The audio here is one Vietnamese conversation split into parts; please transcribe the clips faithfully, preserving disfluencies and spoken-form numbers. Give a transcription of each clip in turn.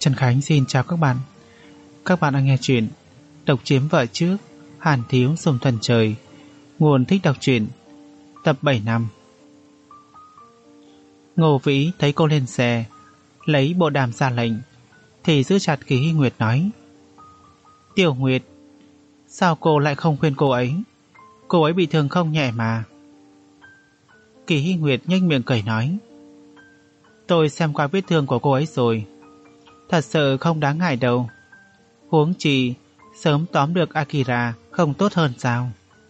Trần Khánh xin chào các bạn. Các bạn đang nghe chuyện Độc Chiếm Vợ Trước, Hàn Thiếu Dùng Thần Trời. Nguồn Thích Đọc Truyện, tập bảy năm. Ngô Vĩ thấy cô lên xe, lấy bộ đàm ra lệnh, thì giữ chặt Kỳ Hy Nguyệt nói: Tiểu Nguyệt, sao cô lại không khuyên cô ấy? Cô ấy bị thương không nhẹ mà. Kỳ Hy Nguyệt nhếch miệng cười nói: Tôi xem qua vết thương của cô ấy rồi, thật sự không đáng ngại đâu. Huống chi sớm tóm được Akira không tốt hơn sao?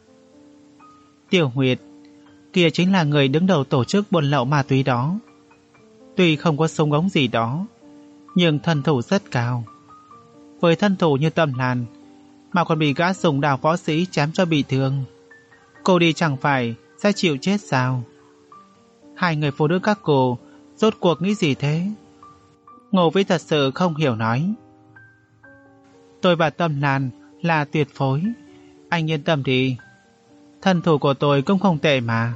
Tiểu Nguyệt, kia chính là người đứng đầu tổ chức buôn lậu ma túy đó. Tuy không có súng ống gì đó, nhưng thân thủ rất cao. Với thân thủ như Tâm Lan mà còn bị gã dùng đào võ sĩ chém cho bị thương, cô đi chẳng phải sẽ chịu chết sao? Hai người phụ nữ các cô rốt cuộc nghĩ gì thế? Ngô Vĩ thật sự không hiểu nói: Tôi và Tâm Lan là tuyệt phối, anh yên tâm đi, thân thủ của tôi cũng không tệ mà.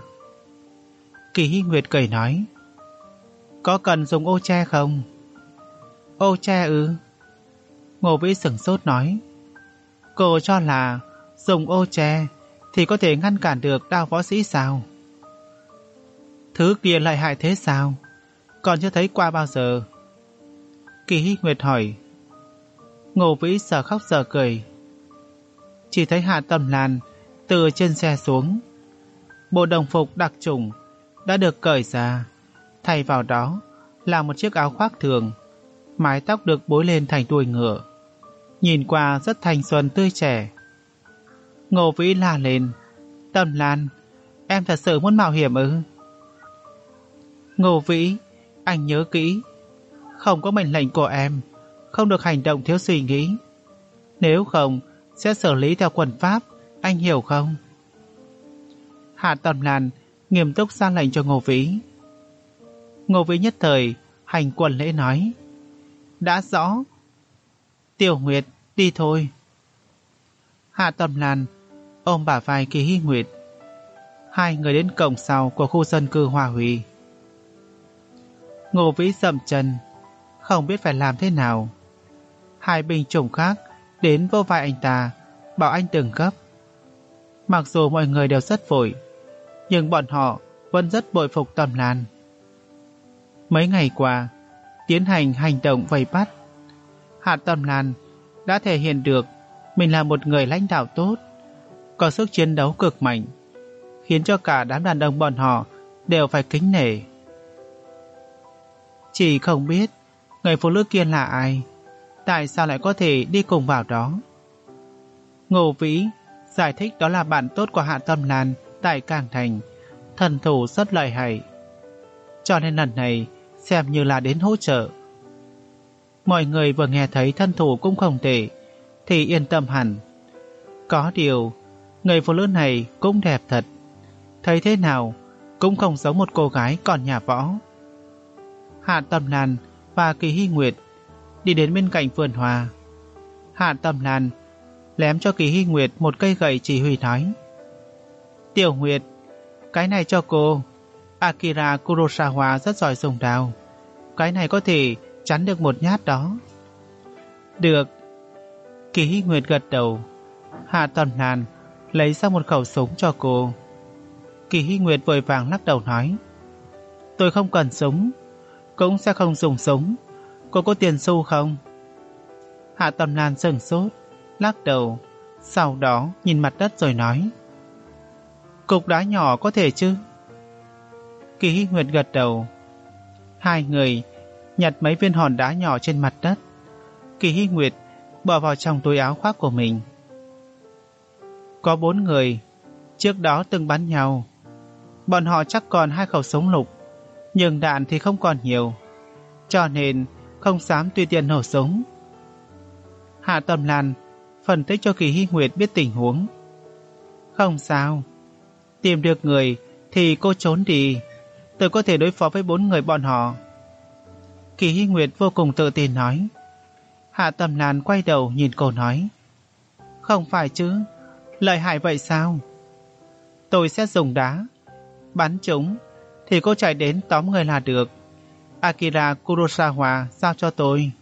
Kỳ Hy Nguyệt cười nói: Có cần dùng ô che không? Ô che ư? Ngô Vĩ sửng sốt nói: Cô cho là dùng ô che thì có thể ngăn cản được đao võ sĩ sao? Thứ kia lợi hại thế sao? Còn chưa thấy qua bao giờ. Kỳ Hy Nguyệt hỏi. Ngô Vĩ giờ khóc giờ cười. Chỉ thấy Hạ Tâm Lan từ trên xe xuống, bộ đồng phục đặc chủng đã được cởi ra, thay vào đó là một chiếc áo khoác thường, mái tóc được búi lên thành đuôi ngựa, nhìn qua rất thanh xuân tươi trẻ. Ngô Vĩ la lên: Tâm Lan, em thật sự muốn mạo hiểm ư? Ngô Vĩ, anh nhớ kỹ, không có mệnh lệnh của em, không được hành động thiếu suy nghĩ. Nếu không, sẽ xử lý theo quân pháp, anh hiểu không? Hạ Tâm Lan nghiêm túc ra lệnh cho Ngô Vĩ. Ngô Vĩ nhất thời hành quần lễ nói: Đã rõ. Tiểu Nguyệt, đi thôi. Hạ Tâm Lan ôm bả vai Kỳ Hy Nguyệt. Hai người đến cổng sau của khu dân cư Hoa Huy. Ngô Vĩ dậm chân, không biết phải làm thế nào. Hai binh chủng khác đến vô vai anh ta, bảo anh đừng gấp. Mặc dù mọi người đều rất vội, nhưng bọn họ vẫn rất bội phục Tâm Lan. Mấy ngày qua, tiến hành hành động vây bắt, Hạ Tâm Lan đã thể hiện được mình là một người lãnh đạo tốt, có sức chiến đấu cực mạnh, khiến cho cả đám đàn ông bọn họ đều phải kính nể. Chỉ không biết người phụ nữ kia là ai, tại sao lại có thể đi cùng vào đó. Ngô Vĩ giải thích đó là bạn tốt của Hạ Tâm Lan tại Cảng Thành, thần thủ rất lợi hại, cho nên lần này xem như là đến hỗ trợ. Mọi người vừa nghe thấy thân thủ cũng không tệ thì yên tâm hẳn. Có điều, người phụ nữ này cũng đẹp thật, thấy thế nào cũng không giống một cô gái còn nhà võ. Hạ Tâm Lan và Kỳ Hy Nguyệt đi đến bên cạnh vườn hoa. Hạ Tâm Lan lém cho Kỳ Hy Nguyệt một cây gậy chỉ huy nói: Tiểu Nguyệt, cái này cho cô. Akira Kurosawa rất giỏi dùng đao, cái này có thể chắn được một nhát đó. Được. Kỳ Hy Nguyệt gật đầu. Hạ Tâm Lan lấy ra một khẩu súng cho cô. Kỳ Hy Nguyệt vội vàng lắc đầu nói: Tôi không cần súng, cũng sẽ không dùng súng. Cô có tiền xu không? Hạ Tâm Lan sửng sốt, lắc đầu, sau đó nhìn mặt đất rồi nói: Cục đá nhỏ có thể chứ? Kỳ Hy Nguyệt gật đầu. Hai người nhặt mấy viên hòn đá nhỏ trên mặt đất. Kỳ Hy Nguyệt bỏ vào trong túi áo khoác của mình. Có bốn người, trước đó từng bắn nhau. Bọn họ chắc còn hai khẩu súng lục, nhưng đạn thì không còn nhiều, cho nên không dám tùy tiện nổ súng. Hạ Tâm Lan phân tích cho Kỳ Hy Nguyệt biết tình huống. Không sao, tìm được người thì cô trốn đi, tôi có thể đối phó với bốn người bọn họ. Kỳ Hy Nguyệt vô cùng tự tin nói. Hạ Tâm Lan quay đầu nhìn cô nói: Không phải chứ, lợi hại vậy sao? Tôi sẽ dùng đá bắn chúng thì cô chạy đến tóm người là được. Akira Kurosawa giao cho tôi.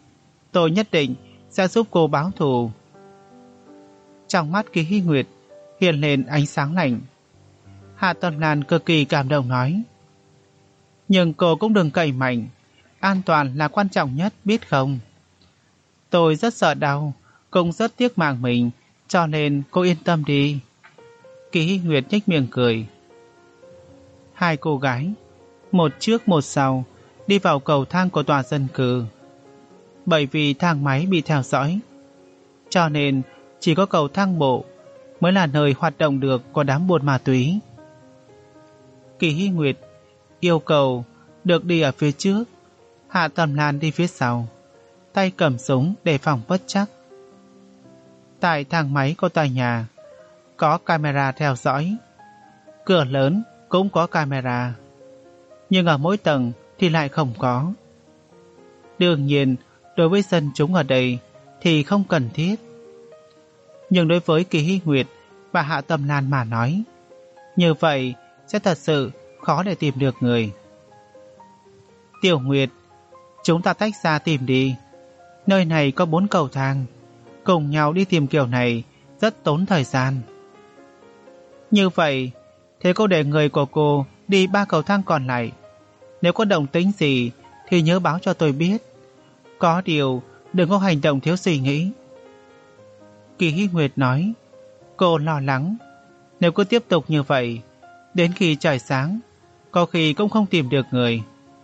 Tôi nhất định sẽ giúp cô báo thù. Trong mắt Kỳ Hy Nguyệt hiện lên ánh sáng lạnh. Hạ Tâm Lan cực kỳ cảm động nói: nhưng cô cũng đừng cậy mạnh, an toàn là quan trọng nhất, biết không? Tôi rất sợ đau, cũng rất tiếc mạng mình, cho nên cô yên tâm đi. Kỳ Hy Nguyệt nhếch miệng cười. Hai cô gái, một trước một sau, đi vào cầu thang của tòa dân cư. Bởi vì thang máy bị theo dõi, cho nên chỉ có cầu thang bộ mới là nơi hoạt động được của đám buôn ma túy. Kỳ Hy Nguyệt yêu cầu được đi ở phía trước, Hạ Tâm Lan đi phía sau, tay cầm súng để phòng bất trắc. Tại thang máy của tòa nhà có camera theo dõi, cửa lớn cũng có camera, nhưng ở mỗi tầng thì lại không có. Đương nhiên, đối với dân chúng ở đây thì không cần thiết. Nhưng đối với Kỳ Hy Nguyệt và Hạ Tâm Lan mà nói, như vậy sẽ thật sự khó để tìm được người. Tiểu Nguyệt, chúng ta tách ra tìm đi. Nơi này có bốn cầu thang, cùng nhau đi tìm kiểu này rất tốn thời gian. Như vậy, thế cô để người của cô đi ba cầu thang còn lại. Nếu có động tĩnh gì thì nhớ báo cho tôi biết. Có điều, đừng có hành động thiếu suy nghĩ. Kỳ Hy Nguyệt nói, cô lo lắng, nếu cứ tiếp tục như vậy, đến khi trời sáng, có khi cũng không tìm được người.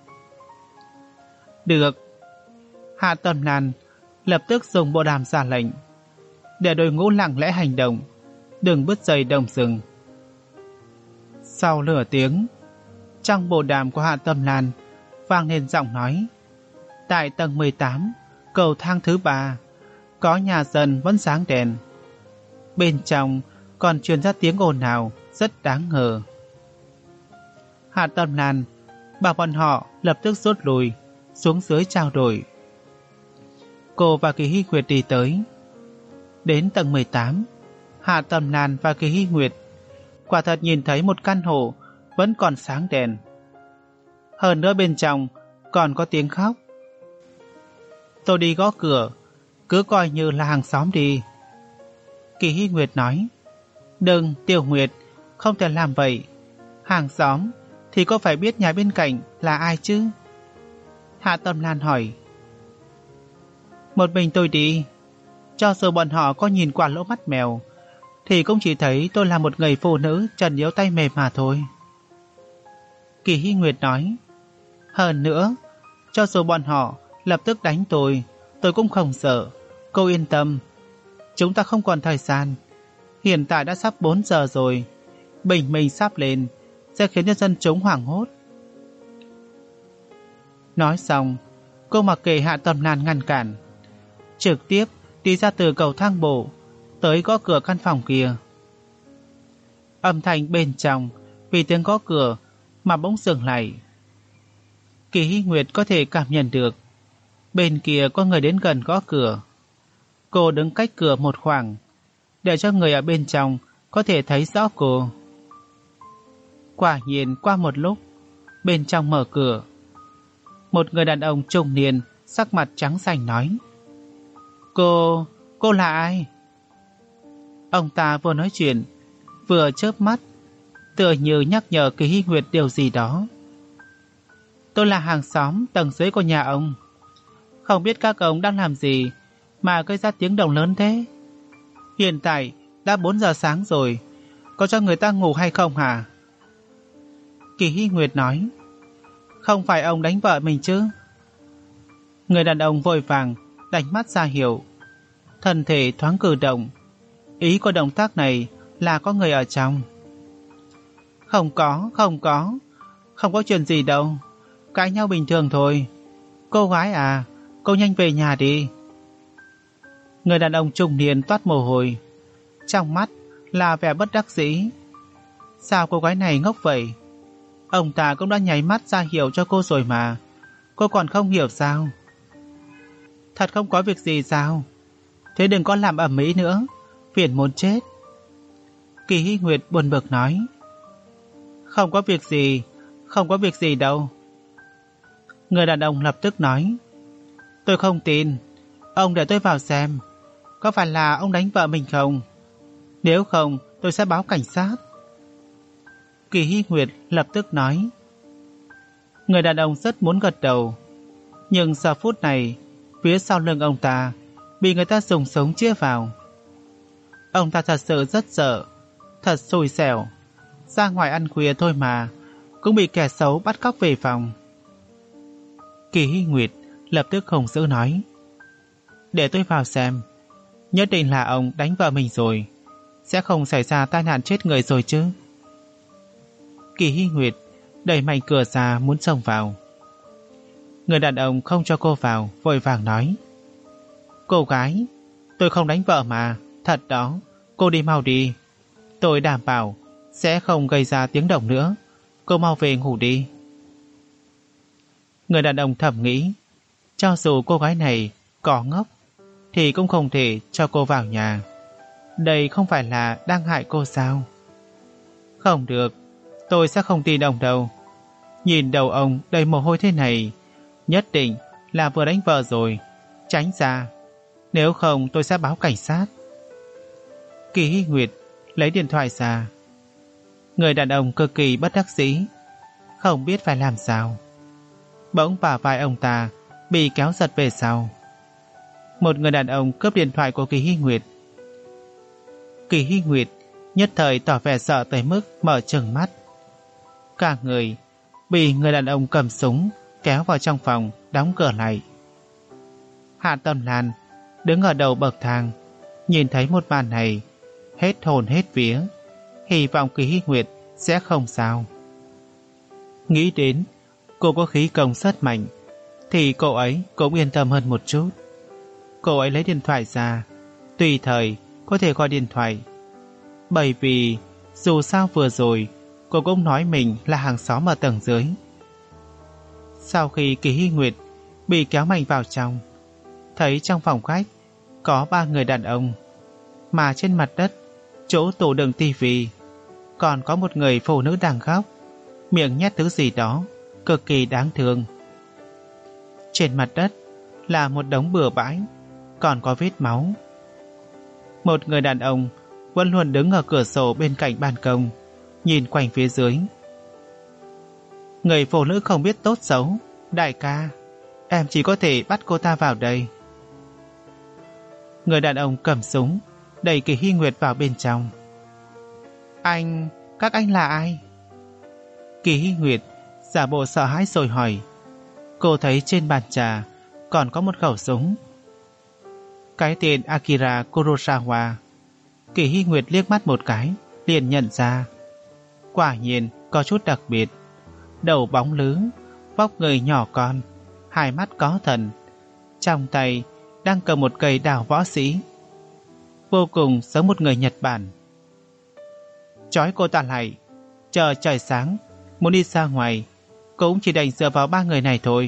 Được. Hạ Tâm Lan lập tức dùng bộ đàm ra lệnh, để đội ngũ lặng lẽ hành động, đừng bứt dây động rừng. Sau nửa tiếng, trong bộ đàm của Hạ Tâm Lan vang lên giọng nói, tại tầng mười tám, cầu thang thứ ba, có nhà dân vẫn sáng đèn. Bên trong còn truyền ra tiếng ồn ào rất đáng ngờ. Hạ Tâm Lan bảo bọn họ lập tức rút lui xuống dưới trao đổi. Cô và Kỳ Hy Nguyệt đi tới. Đến tầng mười tám, Hạ Tâm Lan và Kỳ Hy Nguyệt quả thật nhìn thấy một căn hộ vẫn còn sáng đèn. Hơn nữa bên trong còn có tiếng khóc. Tôi đi gõ cửa, cứ coi như là hàng xóm đi. Kỳ Hy Nguyệt nói, đừng, Tiểu Nguyệt, không thể làm vậy. Hàng xóm thì có phải biết nhà bên cạnh là ai chứ? Hạ Tâm Lan hỏi. Một mình tôi đi. Cho dù bọn họ có nhìn qua lỗ mắt mèo, thì cũng chỉ thấy tôi là một người phụ nữ trần yếu tay mềm mà thôi. Kỳ Hy Nguyệt nói, hơn nữa, cho dù bọn họ lập tức đánh tôi, tôi cũng không sợ. Cô yên tâm, chúng ta không còn thời gian. Hiện tại đã sắp bốn giờ rồi, bình minh sắp lên sẽ khiến nhân dân chúng hoảng hốt. Nói xong, cô mặc kệ Hạ Tâm Lan ngăn cản, trực tiếp đi ra từ cầu thang bộ tới gõ cửa căn phòng kia. Âm thanh bên trong vì tiếng gõ cửa mà bỗng dừng lại. Kỳ Hy Nguyệt có thể cảm nhận được bên kia có người đến gần gõ cửa. Cô đứng cách cửa một khoảng để cho người ở bên trong có thể thấy rõ cô. Quả nhiên qua một lúc, bên trong mở cửa. Một người đàn ông trung niên sắc mặt trắng xanh nói, Cô, cô là ai? Ông ta vừa nói chuyện vừa chớp mắt, tựa như nhắc nhở Kỳ Hy Nguyệt điều gì đó. Tôi là hàng xóm tầng dưới của nhà ông. Không biết các ông đang làm gì mà gây ra tiếng động lớn thế? Hiện tại đã bốn giờ sáng rồi, có cho người ta ngủ hay không hả? Kỳ Hy Nguyệt nói, không phải ông đánh vợ mình chứ? Người đàn ông vội vàng đánh mắt ra hiệu, thân thể thoáng cử động. Ý của động tác này là có người ở trong. Không có, không có, không có chuyện gì đâu, cãi nhau bình thường thôi. Cô gái à, cô nhanh về nhà đi. Người đàn ông trung niên toát mồ hôi, trong mắt là vẻ bất đắc dĩ. Sao cô gái này ngốc vậy? Ông ta cũng đã nháy mắt ra hiệu cho cô rồi mà, cô còn không hiểu sao? Thật không có việc gì sao? Thế đừng có làm ầm ĩ nữa, phiền muốn chết. Kỳ Hy Nguyệt buồn bực nói, không có việc gì, không có việc gì đâu. Người đàn ông lập tức nói, tôi không tin, Ông để tôi vào xem, có phải là ông đánh vợ mình không? Nếu không, tôi sẽ báo cảnh sát. Kỳ Hy Nguyệt lập tức nói. Người đàn ông rất muốn gật đầu, nhưng giờ phút này, phía sau lưng ông ta bị người ta dùng sống chĩa vào. Ông ta thật sự rất sợ, thật xui xẻo. Ra ngoài ăn khuya thôi mà, cũng bị kẻ xấu bắt cóc về phòng. Kỳ Hy Nguyệt lập tức hùng dữ nói. Để tôi vào xem, nhất định là ông đánh vợ mình rồi, sẽ không xảy ra tai nạn chết người rồi chứ. Kỳ Hy Nguyệt đẩy mạnh cửa ra muốn xông vào. Người đàn ông không cho cô vào, vội vàng nói. Cô gái, tôi không đánh vợ mà, thật đó, cô đi mau đi. Tôi đảm bảo sẽ không gây ra tiếng động nữa, cô mau về ngủ đi. Người đàn ông thầm nghĩ, cho dù cô gái này có ngốc thì cũng không thể cho cô vào nhà. Đây không phải là đang hại cô sao? Không được, tôi sẽ không tin ông đâu. Nhìn đầu ông đầy mồ hôi thế này, nhất định là vừa đánh vợ rồi. Tránh ra, nếu không tôi sẽ báo cảnh sát. Kỳ Hy Nguyệt lấy điện thoại ra. Người đàn ông cực kỳ bất đắc dĩ, không biết phải làm sao. Bỗng bả vai ông ta bị kéo giật về sau. Một người đàn ông cướp điện thoại của Kỳ Hy Nguyệt. Kỳ Hy Nguyệt nhất thời tỏ vẻ sợ tới mức mở trừng mắt. Cả người bị người đàn ông cầm súng kéo vào trong phòng, đóng cửa lại. Hạ Tâm Lan đứng ở đầu bậc thang, nhìn thấy một màn này, hết hồn hết vía, hy vọng Kỳ Hy Nguyệt sẽ không sao. Nghĩ đến cô có khí công rất mạnh, thì cô ấy cũng yên tâm hơn một chút. Cô ấy lấy điện thoại ra, tùy thời có thể gọi điện thoại. Bởi vì dù sao vừa rồi cô cũng nói mình là hàng xóm ở tầng dưới. Sau khi Kỳ Hy Nguyệt bị kéo mạnh vào trong, thấy trong phòng khách có ba người đàn ông, mà trên mặt đất, chỗ tủ đựng tivi, còn có một người phụ nữ đang khóc, miệng nhét thứ gì đó cực kỳ đáng thương. Trên mặt đất là một đống bừa bãi, còn có vết máu. Một người đàn ông vẫn luôn đứng ở cửa sổ bên cạnh ban công, nhìn quanh phía dưới. Người phụ nữ không biết tốt xấu. Đại ca, em chỉ có thể bắt cô ta vào đây. Người đàn ông cầm súng đẩy Kỳ Hy Nguyệt vào bên trong. Anh, các anh là ai? Kỳ Hy Nguyệt giả bộ sợ hãi rồi hỏi. Cô thấy trên bàn trà còn có một khẩu súng. Cái tên Akira Kurosawa. Kỳ Hy Nguyệt liếc mắt một cái liền nhận ra. Quả nhiên có chút đặc biệt. Đầu bóng lứ, vóc người nhỏ con, hai mắt có thần, trong tay đang cầm một cây đào võ sĩ, vô cùng giống một người Nhật Bản. Trói cô ta lại, chờ trời sáng, muốn đi ra ngoài cũng chỉ đành dựa vào ba người này thôi.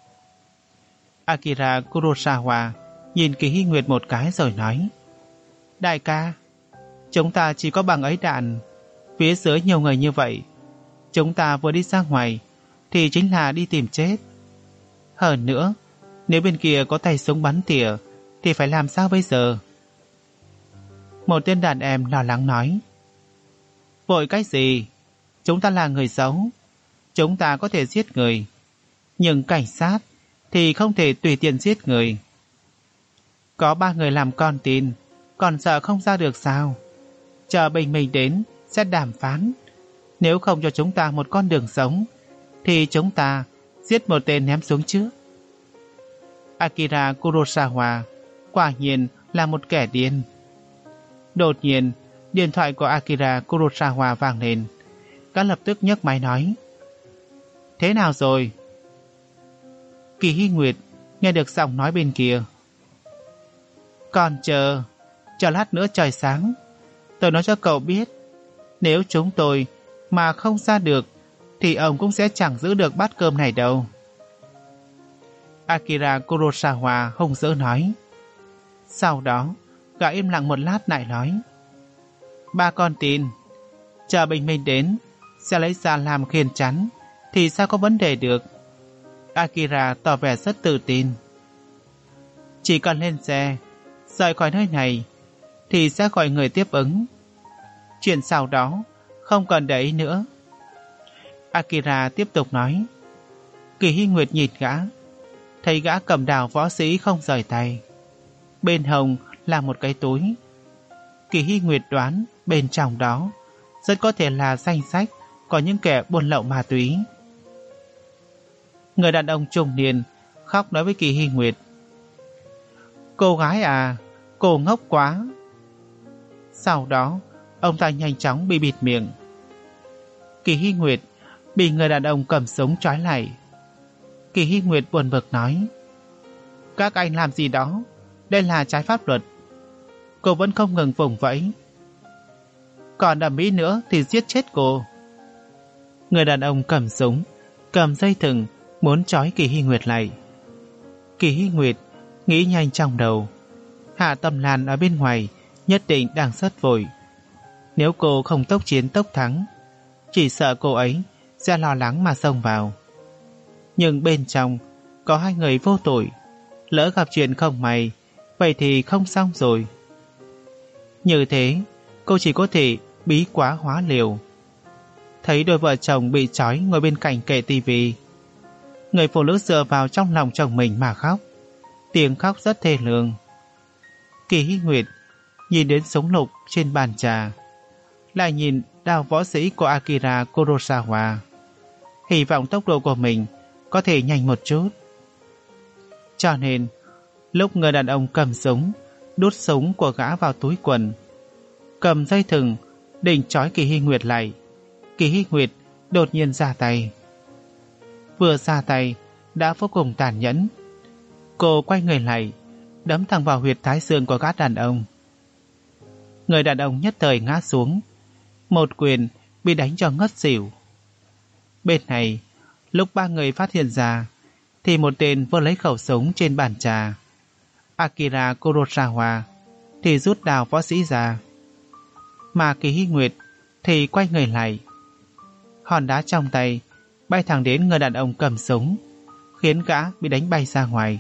Akira Kurosawa nhìn Kỳ Hy Nguyệt một cái rồi nói. Đại ca, chúng ta chỉ có bằng ấy đạn, phía dưới nhiều người như vậy, chúng ta vừa đi ra ngoài thì chính là đi tìm chết. Hơn nữa, nếu bên kia có tay súng bắn tỉa thì phải làm sao bây giờ? Một tên đàn em lo lắng nói. Vội cái gì? Chúng ta là người xấu, chúng ta có thể giết người, nhưng cảnh sát thì không thể tùy tiện giết người. Có ba người làm con tin, còn sợ không ra được sao? Chờ bình minh đến sẽ đàm phán. Nếu không cho chúng ta một con đường sống thì chúng ta giết một tên ném xuống trước. Akira Kurosawa quả nhiên là một kẻ điên. Đột nhiên, điện thoại của Akira Kurosawa vang lên. Gã lập tức nhấc máy nói. Thế nào rồi? Kỳ Hy Nguyệt nghe được giọng nói bên kia. Còn chờ, chờ lát nữa trời sáng, tôi nói cho cậu biết, nếu chúng tôi mà không ra được thì ông cũng sẽ chẳng giữ được bát cơm này đâu. Akira Kurosawa hung dữ nói. Sau đó, gã im lặng một lát lại nói. Ba con tin, chờ bình minh đến, sẽ lấy ra làm khiên chắn, thì sao có vấn đề được. Akira tỏ vẻ rất tự tin. Chỉ cần lên xe, rời khỏi nơi này, thì sẽ gọi người tiếp ứng. Chuyện sau đó, không cần để ý nữa. Akira tiếp tục nói. Kỳ Hy Nguyệt nhìn gã, thấy gã cầm đào võ sĩ không rời tay. Bên hông là một cái túi. Kỳ Hy Nguyệt đoán bên trong đó rất có thể là danh sách có những kẻ buôn lậu ma túy. Người đàn ông trung niên khóc nói với Kỳ Hy Nguyệt. Cô gái à, cô ngốc quá. Sau đó, ông ta nhanh chóng bị bịt miệng. Kỳ Hy Nguyệt bị người đàn ông cầm súng trói lại. Kỳ Hy Nguyệt buồn bực nói. Các anh làm gì đó? Đây là trái pháp luật. Cô vẫn không ngừng vùng vẫy. Còn ầm ĩ nữa thì giết chết cô. Người đàn ông cầm súng, cầm dây thừng muốn trói Kỳ Hy Nguyệt lại. Kỳ Hy Nguyệt nghĩ nhanh trong đầu. Hạ Tâm Lan ở bên ngoài nhất định đang rất vội. Nếu cô không tốc chiến tốc thắng, chỉ sợ cô ấy sẽ lo lắng mà xông vào. Nhưng bên trong có hai người vô tội, lỡ gặp chuyện không may, vậy thì không xong rồi. Như thế, cô chỉ có thể bí quá hóa liều. Thấy đôi vợ chồng bị trói ngồi bên cạnh kệ tivi, người phụ nữ dựa vào trong lòng chồng mình mà khóc. Tiếng khóc rất thê lương. Kỳ Hy Nguyệt nhìn đến súng lục trên bàn trà, lại nhìn đao võ sĩ của Akira Kurosawa, hy vọng tốc độ của mình có thể nhanh một chút. Cho nên, lúc người đàn ông cầm súng, đút súng của gã vào túi quần, cầm dây thừng định trói Kỳ Hy Nguyệt lại, Kỳ Hy Nguyệt đột nhiên ra tay. Vừa ra tay đã vô cùng tàn nhẫn. Cô quay người lại, đấm thẳng vào huyệt thái dương của gã đàn ông. Người đàn ông nhất thời ngã xuống, một quyền bị đánh cho ngất xỉu. Bên này, lúc ba người phát hiện ra, thì một tên vừa lấy khẩu súng trên bàn trà. Akira Kurosawa thì rút đao võ sĩ ra, mà Kỳ Hy Nguyệt thì quay người lại. Hòn đá trong tay bay thẳng đến người đàn ông cầm súng, khiến gã bị đánh bay ra ngoài.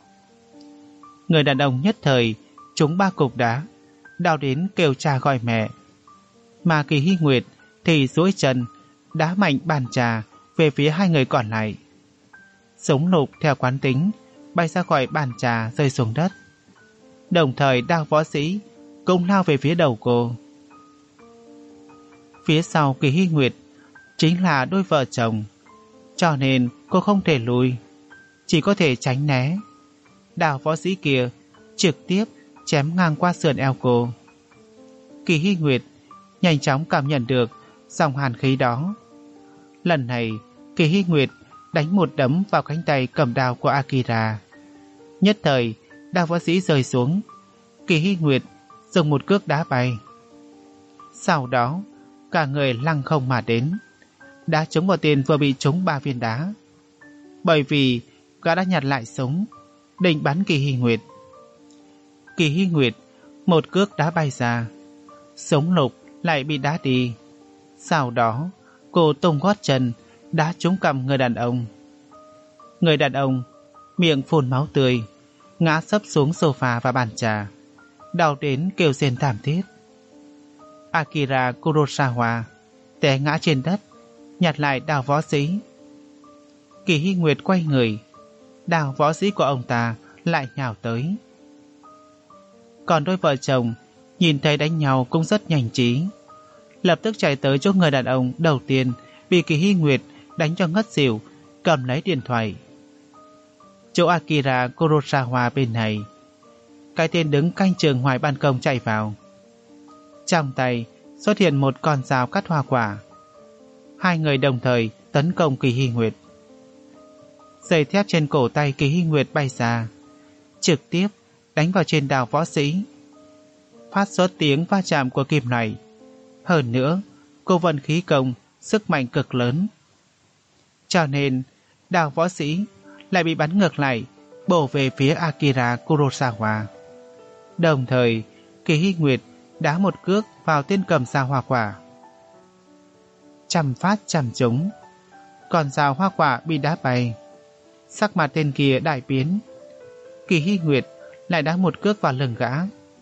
Người đàn ông nhất thời trúng ba cục đá, đau đến kêu cha gọi mẹ. Mà Kỳ Hy Nguyệt thì duỗi chân đá mạnh bàn trà về phía hai người còn lại. Súng lục theo quán tính bay ra khỏi bàn trà rơi xuống đất. Đồng thời đao võ sĩ cũng lao về phía đầu cô. Phía sau Kỳ Hy Nguyệt chính là đôi vợ chồng, cho nên cô không thể lùi, chỉ có thể tránh né. Đao võ sĩ kia trực tiếp chém ngang qua sườn eo cô. Kỳ Hy Nguyệt nhanh chóng cảm nhận được dòng hàn khí đó. Lần này Kỳ Hy Nguyệt đánh một đấm vào cánh tay cầm đao của Akira. Nhất thời đao võ sĩ rơi xuống, Kỳ Hy Nguyệt dùng một cước đá bay. Sau đó cả người lăng không mà đến, đá trúng vào tên vừa bị trúng ba viên đá. Bởi vì gã đã nhặt lại súng định bắn Kỳ Hy Nguyệt. Kỳ Hy Nguyệt một cước đá bay ra, súng lục lại bị đá đi. Sau đó cô tung gót chân đá trúng cằm người đàn ông. Người đàn ông miệng phun máu tươi, ngã sấp xuống sofa và bàn trà, đau đến kêu rên thảm thiết. Akira Kurosawa té ngã trên đất, nhặt lại đao võ sĩ. Kỳ Hy Nguyệt quay người, đao võ sĩ của ông ta lại nhào tới. Còn đôi vợ chồng nhìn thấy đánh nhau cũng rất nhanh trí, lập tức chạy tới chỗ người đàn ông đầu tiên bị Kỳ Hy Nguyệt đánh cho ngất xỉu, cầm lấy điện thoại. Chỗ Akira Kurosawa bên này, cái tên đứng canh chừng ngoài ban công chạy vào. Trong tay xuất hiện một con dao cắt hoa quả. Hai người đồng thời tấn công Kỳ Hy Nguyệt. Dây thép trên cổ tay Kỳ Hy Nguyệt bay ra, trực tiếp đánh vào trên đao võ sĩ, phát xuất tiếng va chạm của kim loại. Hơn nữa, cô vận khí công sức mạnh cực lớn, cho nên đao võ sĩ lại bị bắn ngược lại, bổ về phía Akira Kurosawa. Đồng thời, Kỳ Hy Nguyệt đá một cước vào tên cầm dao hoa quả. Trăm phát trăm trúng, còn dao hoa quả bị đá bay. Sắc mặt tên kia đại biến. Kỳ Hy Nguyệt lại đá một cước vào lưng gã.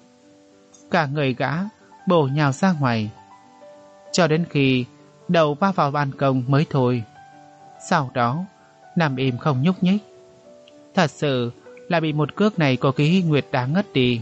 Cả người gã bổ nhào ra ngoài, cho đến khi đầu va vào ban công mới thôi. Sau đó nằm im không nhúc nhích. Thật sự là bị một cước này của Kỳ Hy Nguyệt đá ngất đi.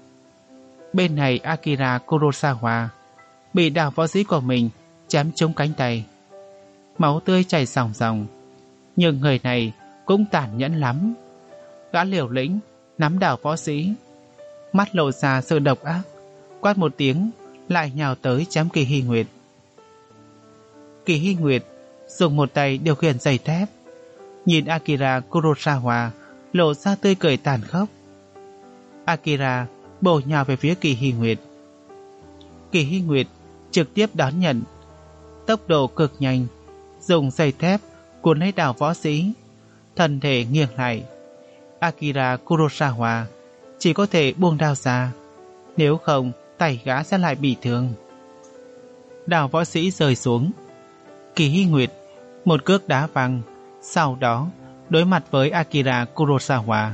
Bên này Akira Kurosawa bị đạo võ sĩ của mình chém trúng cánh tay, máu tươi chảy ròng ròng. Nhưng người này cũng tàn nhẫn lắm. Gã liều lĩnh nắm đạo võ sĩ, mắt lộ ra sự độc ác, quát một tiếng lại nhào tới chém Kỳ Hy Nguyệt. Kỳ Hy Nguyệt dùng một tay điều khiển giày thép, nhìn Akira Kurosawa lộ ra tươi cười tàn khốc. Akira bổ nhào về phía Kỳ Hy Nguyệt. Kỳ Hy Nguyệt trực tiếp đón nhận, tốc độ cực nhanh, dùng giày thép cuốn lấy đạo võ sĩ, thân thể nghiêng lại. Akira Kurosawa chỉ có thể buông đao ra, nếu không tay gã sẽ lại bị thương. Đạo võ sĩ rơi xuống, Kỳ Hy Nguyệt một cước đá văng, sau đó đối mặt với Akira Kurosawa.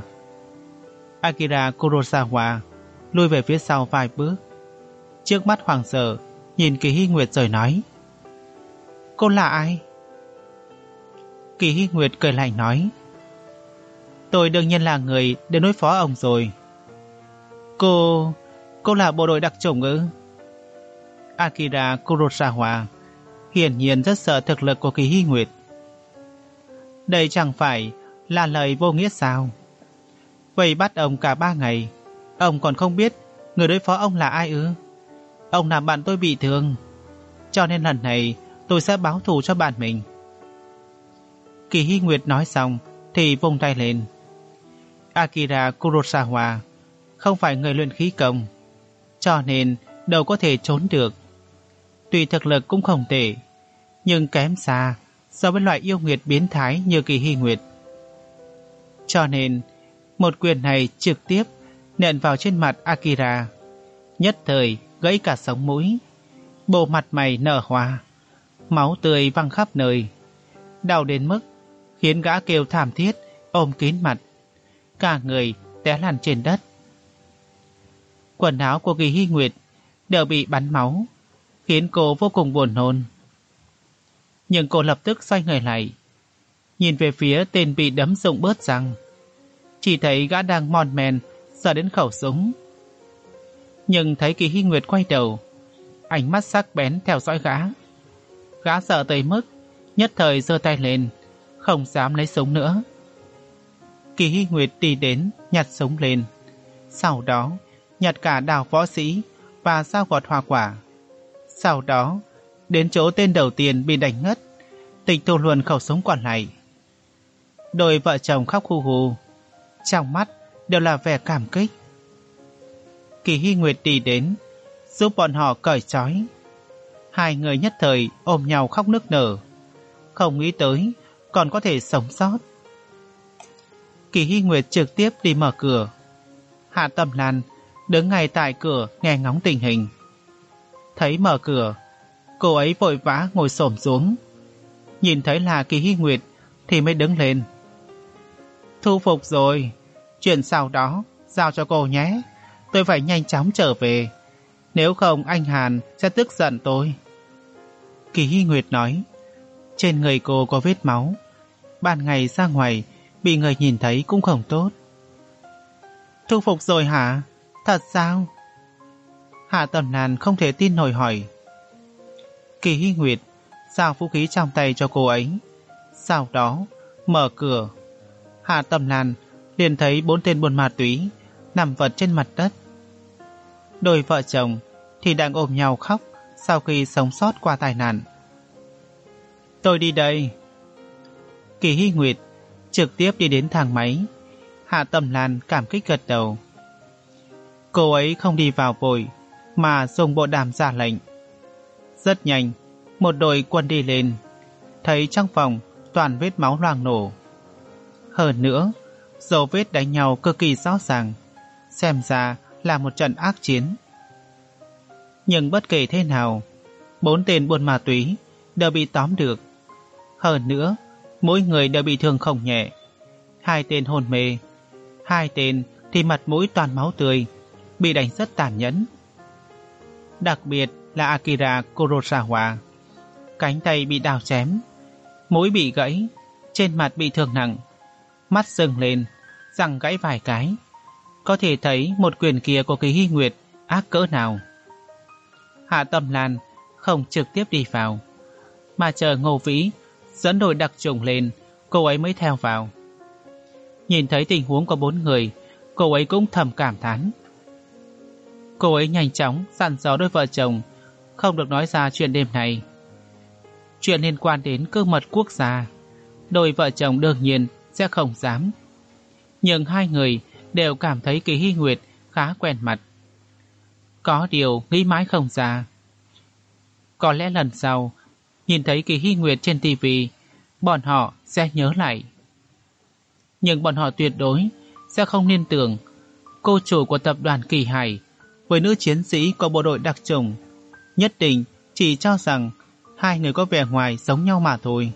Akira Kurosawa lùi về phía sau vài bước, trước mắt hoảng sợ nhìn Kỳ Hy Nguyệt rồi nói: "Cô là ai?" Kỳ Hy Nguyệt cười lạnh nói: "Tôi đương nhiên là người đến đối phó ông rồi." Cô... cô là bộ đội đặc chủng ư? Akira Kurosawa hiển nhiên rất sợ thực lực của Kỳ Hy Nguyệt. Đây chẳng phải là lời vô nghĩa sao? Vậy bắt ông cả ba ngày, ông còn không biết người đối phó ông là ai ư? Ông làm bạn tôi bị thương, cho nên lần này tôi sẽ báo thù cho bạn mình. Kỳ Hy Nguyệt nói xong thì vung tay lên. Akira Kurosawa không phải người luyện khí công, cho nên đâu có thể trốn được. Tuy thực lực cũng không tệ, nhưng kém xa so với loại yêu nghiệt biến thái như Kỳ Hy Nguyệt. Cho nên một quyền này trực tiếp nện vào trên mặt Akira, nhất thời gãy cả sống mũi, bộ mặt mày nở hoa, máu tươi văng khắp nơi, đau đến mức khiến gã kêu thảm thiết, ôm kín mặt, cả người té lăn trên đất. Quần áo của Kỳ Hy Nguyệt đều bị bắn máu, khiến cô vô cùng buồn nôn. Nhưng cô lập tức xoay người lại, nhìn về phía tên bị đấm rụng bớt răng, chỉ thấy gã đang mòn men sờ đến khẩu súng. Nhưng thấy Kỳ Hy Nguyệt quay đầu, ánh mắt sắc bén theo dõi gã. Gã sợ tới mức nhất thời giơ tay lên, không dám lấy súng nữa. Kỳ Hy Nguyệt đi đến nhặt súng lên, sau đó nhặt cả đào võ sĩ và dao gọt hoa quả. Sau đó đến chỗ tên đầu tiên bị đánh ngất, tịch thu luôn khẩu súng còn lại. Đôi vợ chồng khóc hu hu, trong mắt đều là vẻ cảm kích. Kỳ Hy Nguyệt đi đến giúp bọn họ cởi trói. Hai người nhất thời ôm nhau khóc nức nở, không nghĩ tới còn có thể sống sót. Kỳ Hy Nguyệt trực tiếp đi mở cửa. Hạ Tầm Lan đứng ngay tại cửa nghe ngóng tình hình. Thấy mở cửa, cô ấy vội vã ngồi xổm xuống, nhìn thấy là Kỳ Hy Nguyệt thì mới đứng lên. Thu phục rồi, chuyện sau đó giao cho cô nhé, tôi phải nhanh chóng trở về, nếu không anh Hàn sẽ tức giận tôi. Kỳ Hy Nguyệt nói. Trên người cô có vết máu, ban ngày ra ngoài bị người nhìn thấy cũng không tốt. Thu phục rồi hả? Thật sao? Hạ Tầm Lan không thể tin nổi hỏi. Kỳ Hy Nguyệt giao vũ khí trong tay cho cô ấy, sau đó mở cửa. Hạ Tầm Lan liền thấy bốn tên buôn ma túy nằm vật trên mặt đất. Đôi vợ chồng thì đang ôm nhau khóc sau khi sống sót qua tai nạn. Tôi đi đây. Kỳ Hy Nguyệt trực tiếp đi đến thang máy. Hạ Tầm Lan cảm kích gật đầu. Cô ấy không đi vào vội mà dùng bộ đàm ra lệnh. Rất nhanh, một đội quân đi lên, thấy trong phòng toàn vết máu loang lổ. Hơn nữa, dấu vết đánh nhau cực kỳ rõ ràng, xem ra là một trận ác chiến. Nhưng bất kể thế nào, bốn tên buôn ma túy đều bị tóm được. Hơn nữa, mỗi người đều bị thương không nhẹ. Hai tên hôn mê, hai tên thì mặt mũi toàn máu tươi, bị đánh rất tàn nhẫn. Đặc biệt là Akira Kurosawa, cánh tay bị đào chém, mũi bị gãy, trên mặt bị thương nặng, mắt sưng lên, răng gãy vài cái. Có thể thấy một quyền kia của Kỳ Hy Nguyệt ác cỡ nào. Hạ Tâm Lan không trực tiếp đi vào, mà chờ Ngô Vĩ dẫn đội đặc chủng lên, cô ấy mới theo vào. Nhìn thấy tình huống của bốn người, cô ấy cũng thầm cảm thán. Cô ấy nhanh chóng dặn dò đôi vợ chồng không được nói ra chuyện đêm này. Chuyện liên quan đến cơ mật quốc gia, đôi vợ chồng đương nhiên sẽ không dám. Nhưng hai người đều cảm thấy Kỳ Hy Nguyệt khá quen mặt. Có điều nghĩ mãi không ra. Có lẽ lần sau nhìn thấy Kỳ Hy Nguyệt trên tivi, bọn họ sẽ nhớ lại. Nhưng bọn họ tuyệt đối sẽ không nên tưởng cô chủ của tập đoàn Kỳ Hải với nữ chiến sĩ của bộ đội đặc chủng nhất định chỉ cho rằng hai người có vẻ ngoài giống nhau mà thôi.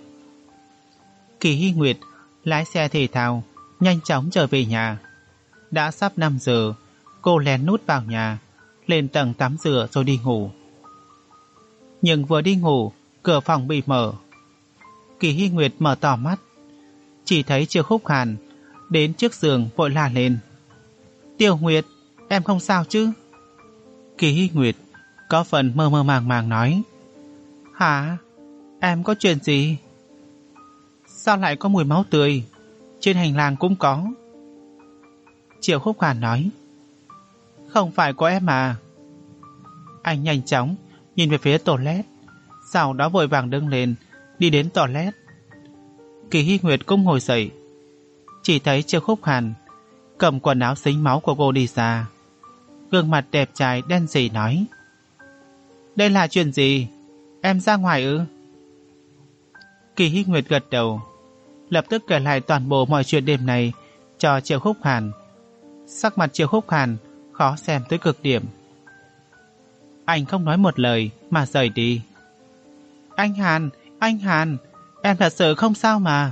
Kỳ Hy Nguyệt lái xe thể thao nhanh chóng trở về nhà. Đã sắp năm giờ, cô lén nút vào nhà, lên tầng tắm rửa rồi đi ngủ. Nhưng vừa đi ngủ, cửa phòng bị mở. Kỳ Hy Nguyệt mở to mắt, chỉ thấy Triệu Khúc Hàn đến trước giường vội la lên. Tiểu Nguyệt, em không sao chứ? Kỳ Hy Nguyệt có phần mơ mơ màng màng nói. Hả? Em có chuyện gì? Sao lại có mùi máu tươi? Trên hành lang cũng có. Triệu Khúc Hàn nói. Không phải của em à? Anh nhanh chóng nhìn về phía toilet, sau đó vội vàng đứng lên đi đến toilet. Kỳ Hy Nguyệt cũng ngồi dậy, chỉ thấy Triệu Khúc Hàn cầm quần áo dính máu của cô đi ra. Gương mặt đẹp trai đen sì nói. Đây là chuyện gì? Em ra ngoài ư? Kỳ Hy Nguyệt gật đầu, lập tức kể lại toàn bộ mọi chuyện đêm này cho Triệu Khúc Hàn. Sắc mặt Triệu Khúc Hàn khó xem tới cực điểm. Anh không nói một lời mà rời đi. Anh Hàn, anh Hàn, em thật sự không sao mà.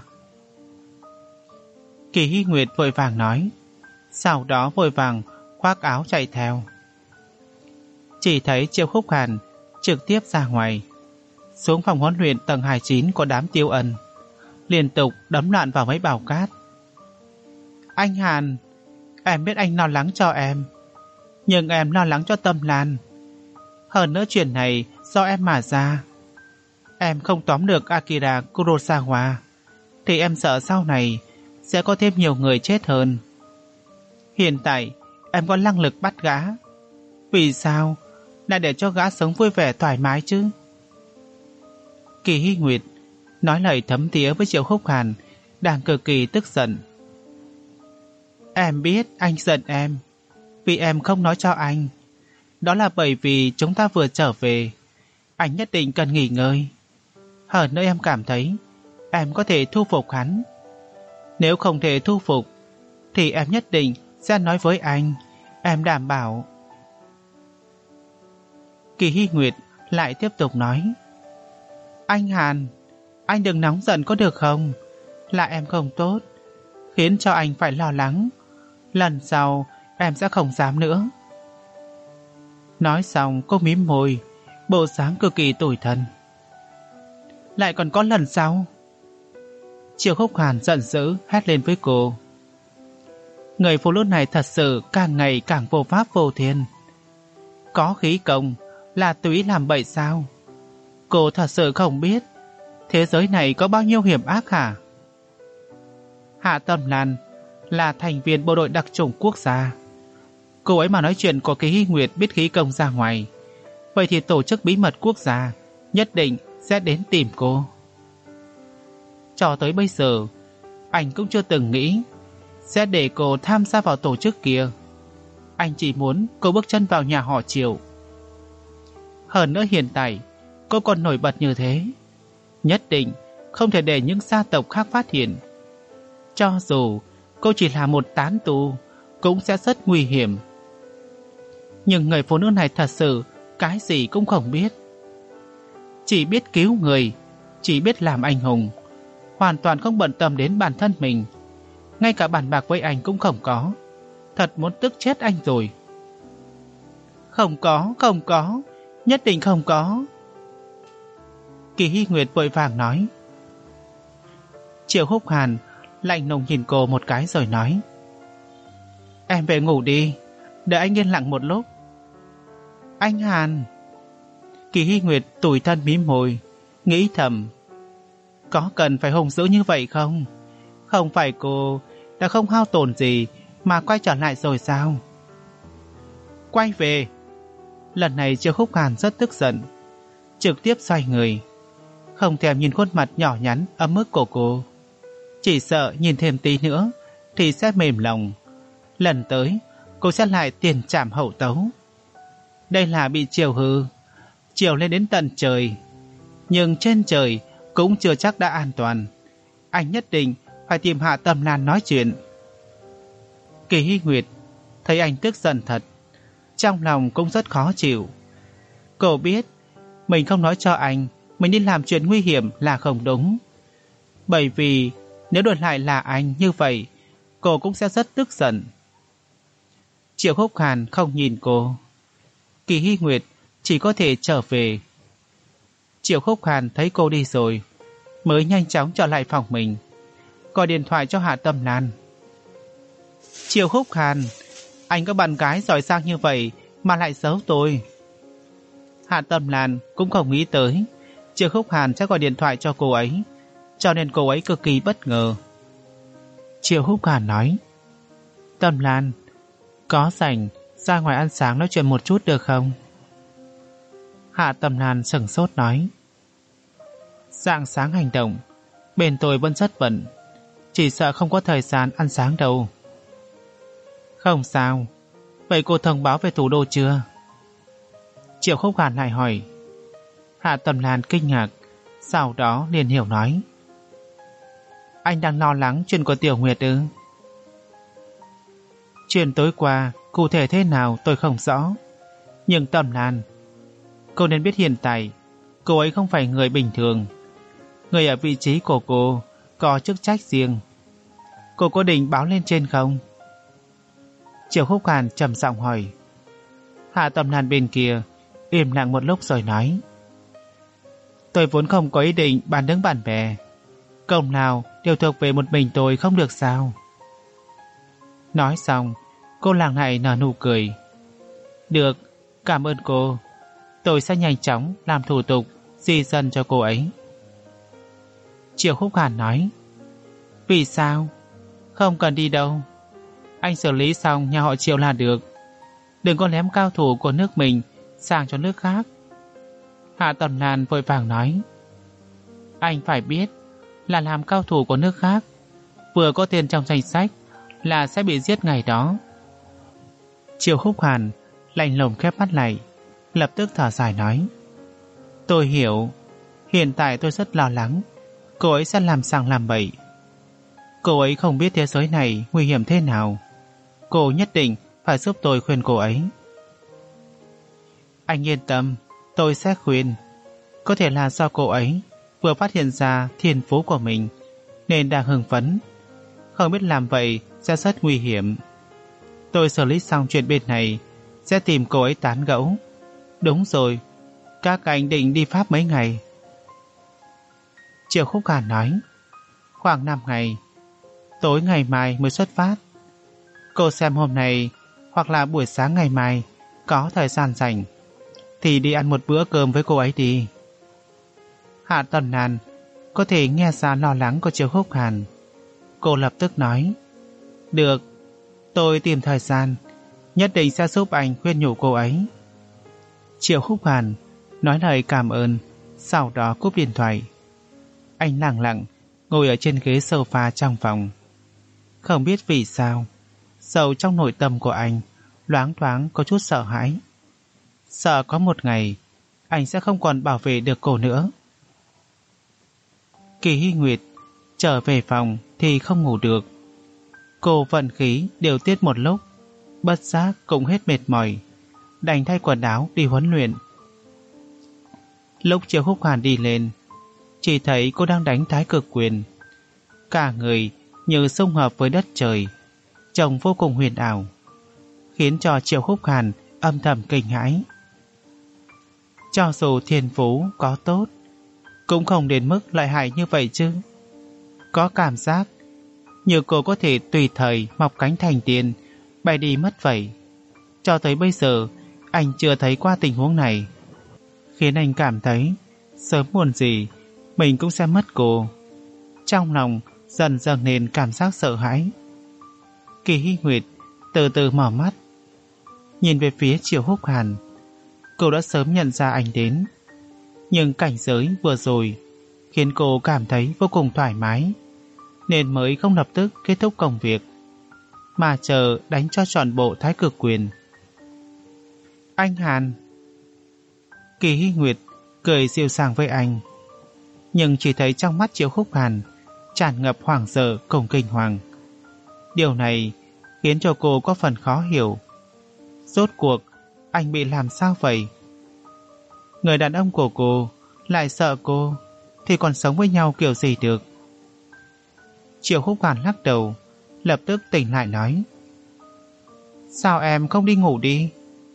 Kỳ Hy Nguyệt vội vàng nói, sau đó vội vàng khoác áo chạy theo. Chỉ thấy Triệu Khúc Hàn trực tiếp ra ngoài, xuống phòng huấn luyện tầng hai mươi chín của đám Tiêu Ân, liên tục đấm loạn vào mấy bào cát. Anh Hàn, em biết anh lo lắng cho em, nhưng em lo lắng cho Tâm Lan. Hơn nữa chuyện này do em mà ra. Em không tóm được Akira Kurosawa thì em sợ sau này sẽ có thêm nhiều người chết hơn. Hiện tại em có năng lực bắt gã, vì sao lại để cho gã sống vui vẻ thoải mái chứ? Kỳ Hy Nguyệt nói lời thấm thía với Triệu Khúc Hàn đang cực kỳ tức giận. Em biết anh giận em vì em không nói cho anh. Đó là bởi vì chúng ta vừa trở về, anh nhất định cần nghỉ ngơi. Hơn nữa em cảm thấy em có thể thu phục hắn. Nếu không thể thu phục thì em nhất định sẽ nói với anh, em đảm bảo. Kỳ Hy Nguyệt lại tiếp tục nói. Anh Hàn, anh đừng nóng giận có được không? Là em không tốt, khiến cho anh phải lo lắng. Lần sau em sẽ không dám nữa. Nói xong cô mím môi, bộ dáng cực kỳ tủi thân. Lại còn có lần sau? Triệu Khúc Hàn giận dữ hét lên với cô. Người phụ nữ này thật sự càng ngày càng vô pháp vô thiên. Có khí công là tùy làm bậy sao? Cô thật sự không biết thế giới này có bao nhiêu hiểm ác hả? Hạ Tâm Lan là thành viên bộ đội đặc chủng quốc gia. Cô ấy mà nói chuyện của Kỳ Hy Nguyệt biết khí công ra ngoài, vậy thì tổ chức bí mật quốc gia nhất định sẽ đến tìm cô. Cho tới bây giờ anh cũng chưa từng nghĩ sẽ để cô tham gia vào tổ chức kia. Anh chỉ muốn cô bước chân vào nhà họ Triệu. Hơn nữa hiện tại cô còn nổi bật như thế, nhất định không thể để những gia tộc khác phát hiện. Cho dù cô chỉ là một tán tu cũng sẽ rất nguy hiểm. Nhưng người phụ nữ này thật sự cái gì cũng không biết, chỉ biết cứu người, chỉ biết làm anh hùng, hoàn toàn không bận tâm đến bản thân mình. Ngay cả bàn bạc với anh cũng không có. thật muốn tức chết anh rồi. Không có, không có, nhất định không có. Kỳ Hy Nguyệt vội vàng nói. Triệu Húc Hàn lạnh lùng nhìn cô một cái rồi nói. Em về ngủ đi, đợi anh yên lặng một lúc. Anh Hàn. Kỳ Hy Nguyệt tủi thân mím môi, nghĩ thầm. Có cần phải hung dữ như vậy không? Không phải cô đã không hao tổn gì mà quay trở lại rồi sao? Quay về. Lần này Triệu Húc Hàn rất tức giận, trực tiếp xoay người, không thèm nhìn khuôn mặt nhỏ nhắn ấm ức của cô. Chỉ sợ nhìn thêm tí nữa thì sẽ mềm lòng. Lần tới cô sẽ lại tiền trảm hậu tấu. Đây là bị chiều hư, chiều lên đến tận trời. Nhưng trên trời cũng chưa chắc đã an toàn. Anh nhất định phải tìm Hạ Tâm Lan nói chuyện. Kỳ Hy Nguyệt thấy anh tức giận thật, trong lòng cũng rất khó chịu. Cô biết mình không nói cho anh mình đi làm chuyện nguy hiểm là không đúng. Bởi vì nếu đổi lại là anh như vậy, cô cũng sẽ rất tức giận. Triệu Húc Hàn không nhìn cô. Kỳ Hy Nguyệt chỉ có thể trở về. Triệu Húc Hàn thấy cô đi rồi, mới nhanh chóng trở lại phòng mình, gọi điện thoại cho Hạ Tâm Lan. Triệu Húc Hàn, anh có bạn gái giỏi giang như vậy mà lại giấu tôi. Hạ Tâm Lan cũng không nghĩ tới Triệu Húc Hàn sẽ gọi điện thoại cho cô ấy, cho nên cô ấy cực kỳ bất ngờ. Triệu Húc Hàn nói. Tâm Lan, có rảnh ra ngoài ăn sáng nói chuyện một chút được không? Hạ Tâm Lan sửng sốt nói. Rạng sáng hành động, bên tôi vẫn rất bận, chỉ sợ không có thời gian ăn sáng đâu. Không sao. Vậy cô thông báo về thủ đô chưa? Triệu Húc Hàn lại hỏi. Hạ Tâm Lan kinh ngạc, sau đó liền hiểu nói. Anh đang lo lắng chuyện của Tiểu Nguyệt ư? Chuyện tối qua cụ thể thế nào tôi không rõ, nhưng Tâm Lan, cô nên biết hiện tại cô ấy không phải người bình thường. Người ở vị trí của cô có chức trách riêng. Cô có định báo lên trên không? Triệu Húc Hàn trầm giọng hỏi. Hạ Tâm Lan bên kia im lặng một lúc rồi nói. Tôi vốn không có ý định bàn đứng bạn bè, công nào đều thuộc về một mình tôi không được sao? Nói xong, cô làng lại nở nụ cười. Được, cảm ơn cô. Tôi sẽ nhanh chóng làm thủ tục di dân cho cô ấy. Triệu Húc Hàn nói. Vì sao? Không cần đi đâu. Anh xử lý xong nhà họ Triệu là được. Đừng có ném cao thủ của nước mình sang cho nước khác. Hạ Tâm Lan vội vàng nói. Anh phải biết là làm cao thủ của nước khác, vừa có tiền trong danh sách là sẽ bị giết ngày đó. Triệu Húc Hàn lạnh lùng khép mắt lại, lập tức thở dài nói. Tôi hiểu. Hiện tại tôi rất lo lắng cô ấy sẽ làm sằng làm bậy. Cô ấy không biết thế giới này nguy hiểm thế nào. Cô nhất định phải giúp tôi khuyên cô ấy. Anh yên tâm, tôi sẽ khuyên. Có thể là do cô ấy vừa phát hiện ra thiên phú của mình nên đang hưng phấn, không biết làm vậy sẽ rất nguy hiểm. Tôi xử lý xong chuyện bên này sẽ tìm cô ấy tán gẫu. Đúng rồi, các anh định đi Pháp mấy ngày? Triệu Khúc Hàn nói. Khoảng năm ngày. Tối ngày mai mới xuất phát. Cô xem hôm nay hoặc là buổi sáng ngày mai có thời gian rảnh thì đi ăn một bữa cơm với cô ấy đi. Hạ Tần Lan có thể nghe ra lo lắng của Triệu Khúc Hàn. Cô lập tức nói. Được, tôi tìm thời gian, nhất định sẽ giúp anh khuyên nhủ cô ấy. Triệu Khúc Hàn nói lời cảm ơn, sau đó cúp điện thoại. Anh lặng lặng ngồi ở trên ghế sofa trong phòng. Không biết vì sao, sâu trong nội tâm của anh loáng thoáng có chút sợ hãi. Sợ có một ngày anh sẽ không còn bảo vệ được cô nữa. Kỳ Hy Nguyệt trở về phòng thì không ngủ được. Cô vận khí điều tiết một lúc, bất giác cũng hết mệt mỏi, đành thay quần áo đi huấn luyện. Lúc Triệu Khúc Hàn đi lên, chỉ thấy cô đang đánh thái cực quyền. Cả người như xung hợp với đất trời, trông vô cùng huyền ảo. khiến cho Triệu Húc Hàn âm thầm kinh hãi. Cho dù thiên phú có tốt, cũng không đến mức lợi hại như vậy chứ. Có cảm giác như cô có thể tùy thời mọc cánh thành tiên, bay đi mất vậy. Cho tới bây giờ, anh chưa thấy qua tình huống này, khiến anh cảm thấy sớm muộn gì mình cũng sẽ mất cô. Trong lòng dần dần lên cảm giác sợ hãi. Kỳ Hy Nguyệt từ từ mở mắt, nhìn về phía Triệu Húc Hàn. Cô đã sớm nhận ra anh đến, nhưng cảnh giới vừa rồi khiến cô cảm thấy vô cùng thoải mái, nên mới không lập tức kết thúc công việc, mà chờ đánh cho trọn bộ Thái Cực Quyền. Anh Hàn. Kỳ Hy Nguyệt cười dịu dàng với anh, nhưng chỉ thấy trong mắt Triệu Húc Hàn tràn ngập hoảng sợ cùng kinh hoàng. Điều này khiến cho cô có phần khó hiểu. Rốt cuộc anh bị làm sao vậy? Người đàn ông của cô lại sợ cô, thì còn sống với nhau kiểu gì được? Triệu Húc Hàn lắc đầu, lập tức tỉnh lại nói: Sao em không đi ngủ đi?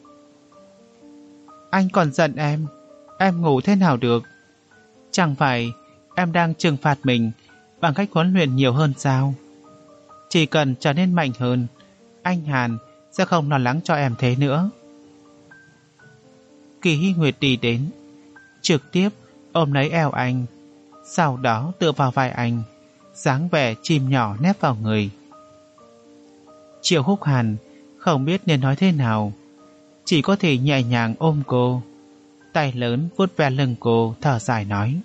Anh còn giận em, em ngủ thế nào được? Chẳng phải em đang trừng phạt mình bằng cách huấn luyện nhiều hơn sao? Chỉ cần trở nên mạnh hơn, anh Hàn sẽ không lo lắng cho em thế nữa. Kỳ Hy Nguyệt đi đến, trực tiếp ôm lấy eo anh, sau đó tựa vào vai anh, dáng vẻ chim nhỏ nép vào người. Triệu Húc Hàn không biết nên nói thế nào, chỉ có thể nhẹ nhàng ôm cô, tay lớn vuốt ve lưng cô, thở dài nói: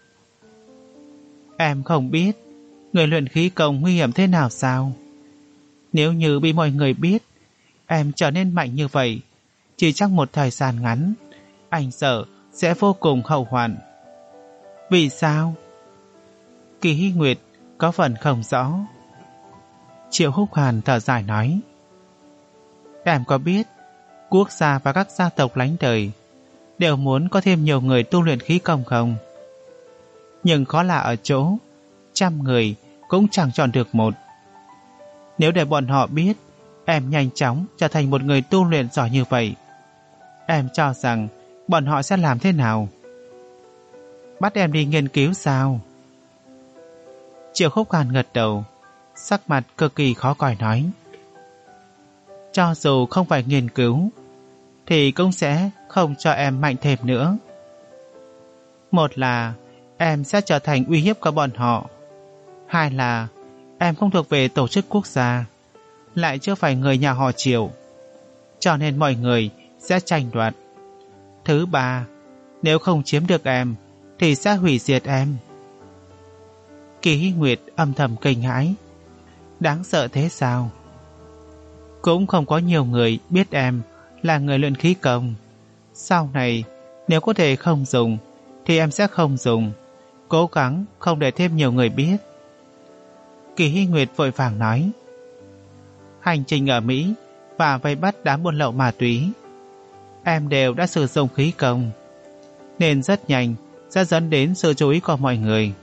Em không biết người luyện khí công nguy hiểm thế nào sao? Nếu như bị mọi người biết em trở nên mạnh như vậy, chỉ trong một thời gian ngắn, anh sợ sẽ vô cùng hậu hoạn. Vì sao? Kỳ Hy Nguyệt có phần không rõ. Triệu Húc Hàn thở dài nói: Em có biết quốc gia và các gia tộc lánh đời đều muốn có thêm nhiều người tu luyện khí công không? Nhưng khó là ở chỗ trăm người cũng chẳng chọn được một. Nếu để bọn họ biết em nhanh chóng trở thành một người tu luyện giỏi như vậy, em cho rằng bọn họ sẽ làm thế nào? Bắt em đi nghiên cứu sao? Triệu Húc Hàn gật đầu, sắc mặt cực kỳ khó coi nói: Cho dù không phải nghiên cứu, thì cũng sẽ không cho em mạnh thêm nữa. Một là em sẽ trở thành uy hiếp của bọn họ, hai là em không thuộc về tổ chức quốc gia, lại chưa phải người nhà họ Triệu, cho nên mọi người sẽ tranh đoạt. Thứ ba, nếu không chiếm được em thì sẽ hủy diệt em. Kỳ Hy Nguyệt âm thầm kinh hãi. Đáng sợ thế sao? Cũng không có nhiều người biết em là người luyện khí công. Sau này nếu có thể không dùng thì em sẽ không dùng, cố gắng không để thêm nhiều người biết. Kỳ Hy Nguyệt vội vàng nói: Hành trình ở Mỹ và vây bắt đám buôn lậu ma túy, em đều đã sử dụng khí công, nên rất nhanh sẽ dẫn đến sự chú ý của mọi người.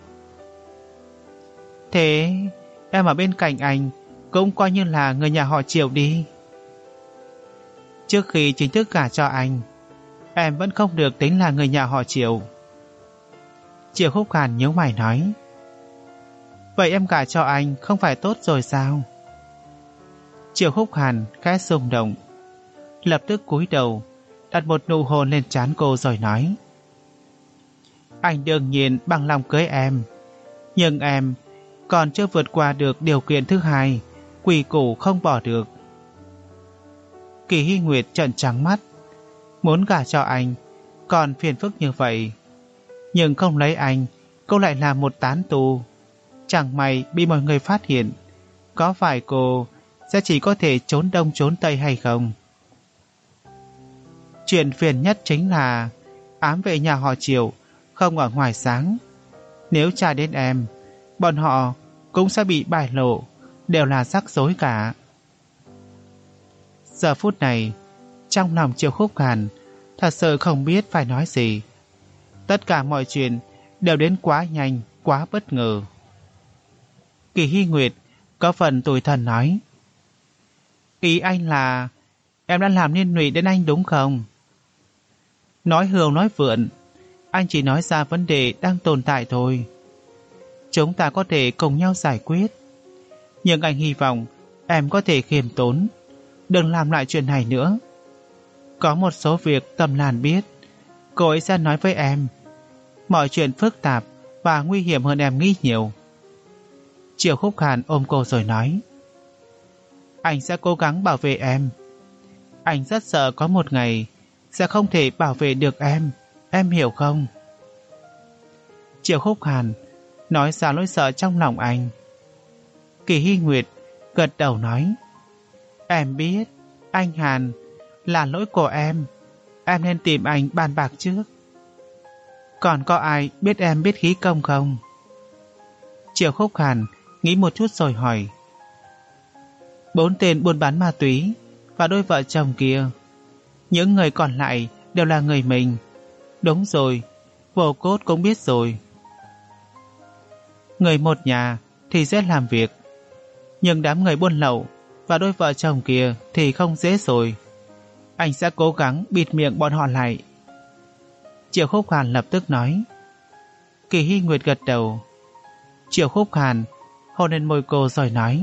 Thế em ở bên cạnh anh cũng coi như là người nhà họ Triệu đi. Trước khi chính thức gả cho anh, em vẫn không được tính là người nhà họ Triệu. Triệu Húc Hàn nhíu mày nói: Vậy em gả cho anh không phải tốt rồi sao? Triệu Húc Hàn khẽ rung động, lập tức cúi đầu đặt một nụ hôn lên trán cô rồi nói: Anh đương nhiên bằng lòng cưới em, nhưng em còn chưa vượt qua được điều kiện thứ hai, quy củ không bỏ được. Kỳ Hy Nguyệt trợn trắng mắt, muốn gả cho anh còn phiền phức như vậy, nhưng không lấy anh, cô lại là một tán tu. Chẳng may bị mọi người phát hiện, có phải cô sẽ chỉ có thể trốn đông trốn tây hay không? Chuyện phiền nhất chính là ám vệ nhà họ Triệu không ở ngoài sáng. Nếu tra đến em, bọn họ cũng sẽ bị bại lộ, đều là rắc rối cả. Giờ phút này, trong lòng Triệu Húc Hàn thật sự không biết phải nói gì. Tất cả mọi chuyện đều đến quá nhanh, quá bất ngờ. Kỳ Hy Nguyệt có phần tủi thân nói: Ý anh là em đã làm liên lụy đến anh đúng không? Nói hưu nói vượn, anh chỉ nói ra vấn đề đang tồn tại thôi. Chúng ta có thể cùng nhau giải quyết. Nhưng anh hy vọng em có thể khiêm tốn, đừng làm lại chuyện này nữa. Có một số việc Tâm Lan biết, cô ấy sẽ nói với em. Mọi chuyện phức tạp và nguy hiểm hơn em nghĩ nhiều. Triệu Khúc Hàn ôm cô rồi nói, anh sẽ cố gắng bảo vệ em. Anh rất sợ có một ngày sẽ không thể bảo vệ được em. Em hiểu không? Triệu Khúc Hàn nói ra nỗi sợ trong lòng anh. Kỳ Hy Nguyệt gật đầu nói, em biết, anh Hàn, là lỗi của em. Em nên tìm anh bàn bạc trước. Còn có ai biết em biết khí công không? Triệu Khúc Hàn nghĩ một chút rồi hỏi, bốn tên buôn bán ma túy và đôi vợ chồng kia. Những người còn lại đều là người mình. Đúng rồi, Vô Cốt cũng biết rồi. Người một nhà thì dễ làm việc, nhưng đám người buôn lậu và đôi vợ chồng kia thì không dễ rồi. Anh sẽ cố gắng bịt miệng bọn họ lại. Triệu Khúc Hàn lập tức nói. Kỳ Hy Nguyệt gật đầu. Triệu Khúc Hàn hôn lên môi cô rồi nói,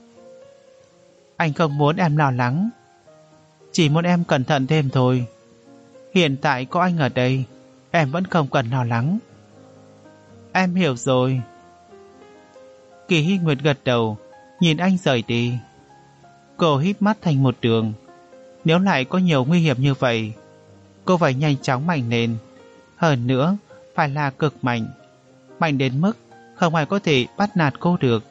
anh không muốn em lo lắng, chỉ muốn em cẩn thận thêm thôi. Hiện tại có anh ở đây, em vẫn không cần lo lắng. Em hiểu rồi. Kỳ Hy Nguyệt gật đầu, nhìn anh rời đi. Cô híp mắt thành một đường. Nếu lại có nhiều nguy hiểm như vậy, cô phải nhanh chóng mạnh lên. Hơn nữa, phải là cực mạnh. Mạnh đến mức không ai có thể bắt nạt cô được.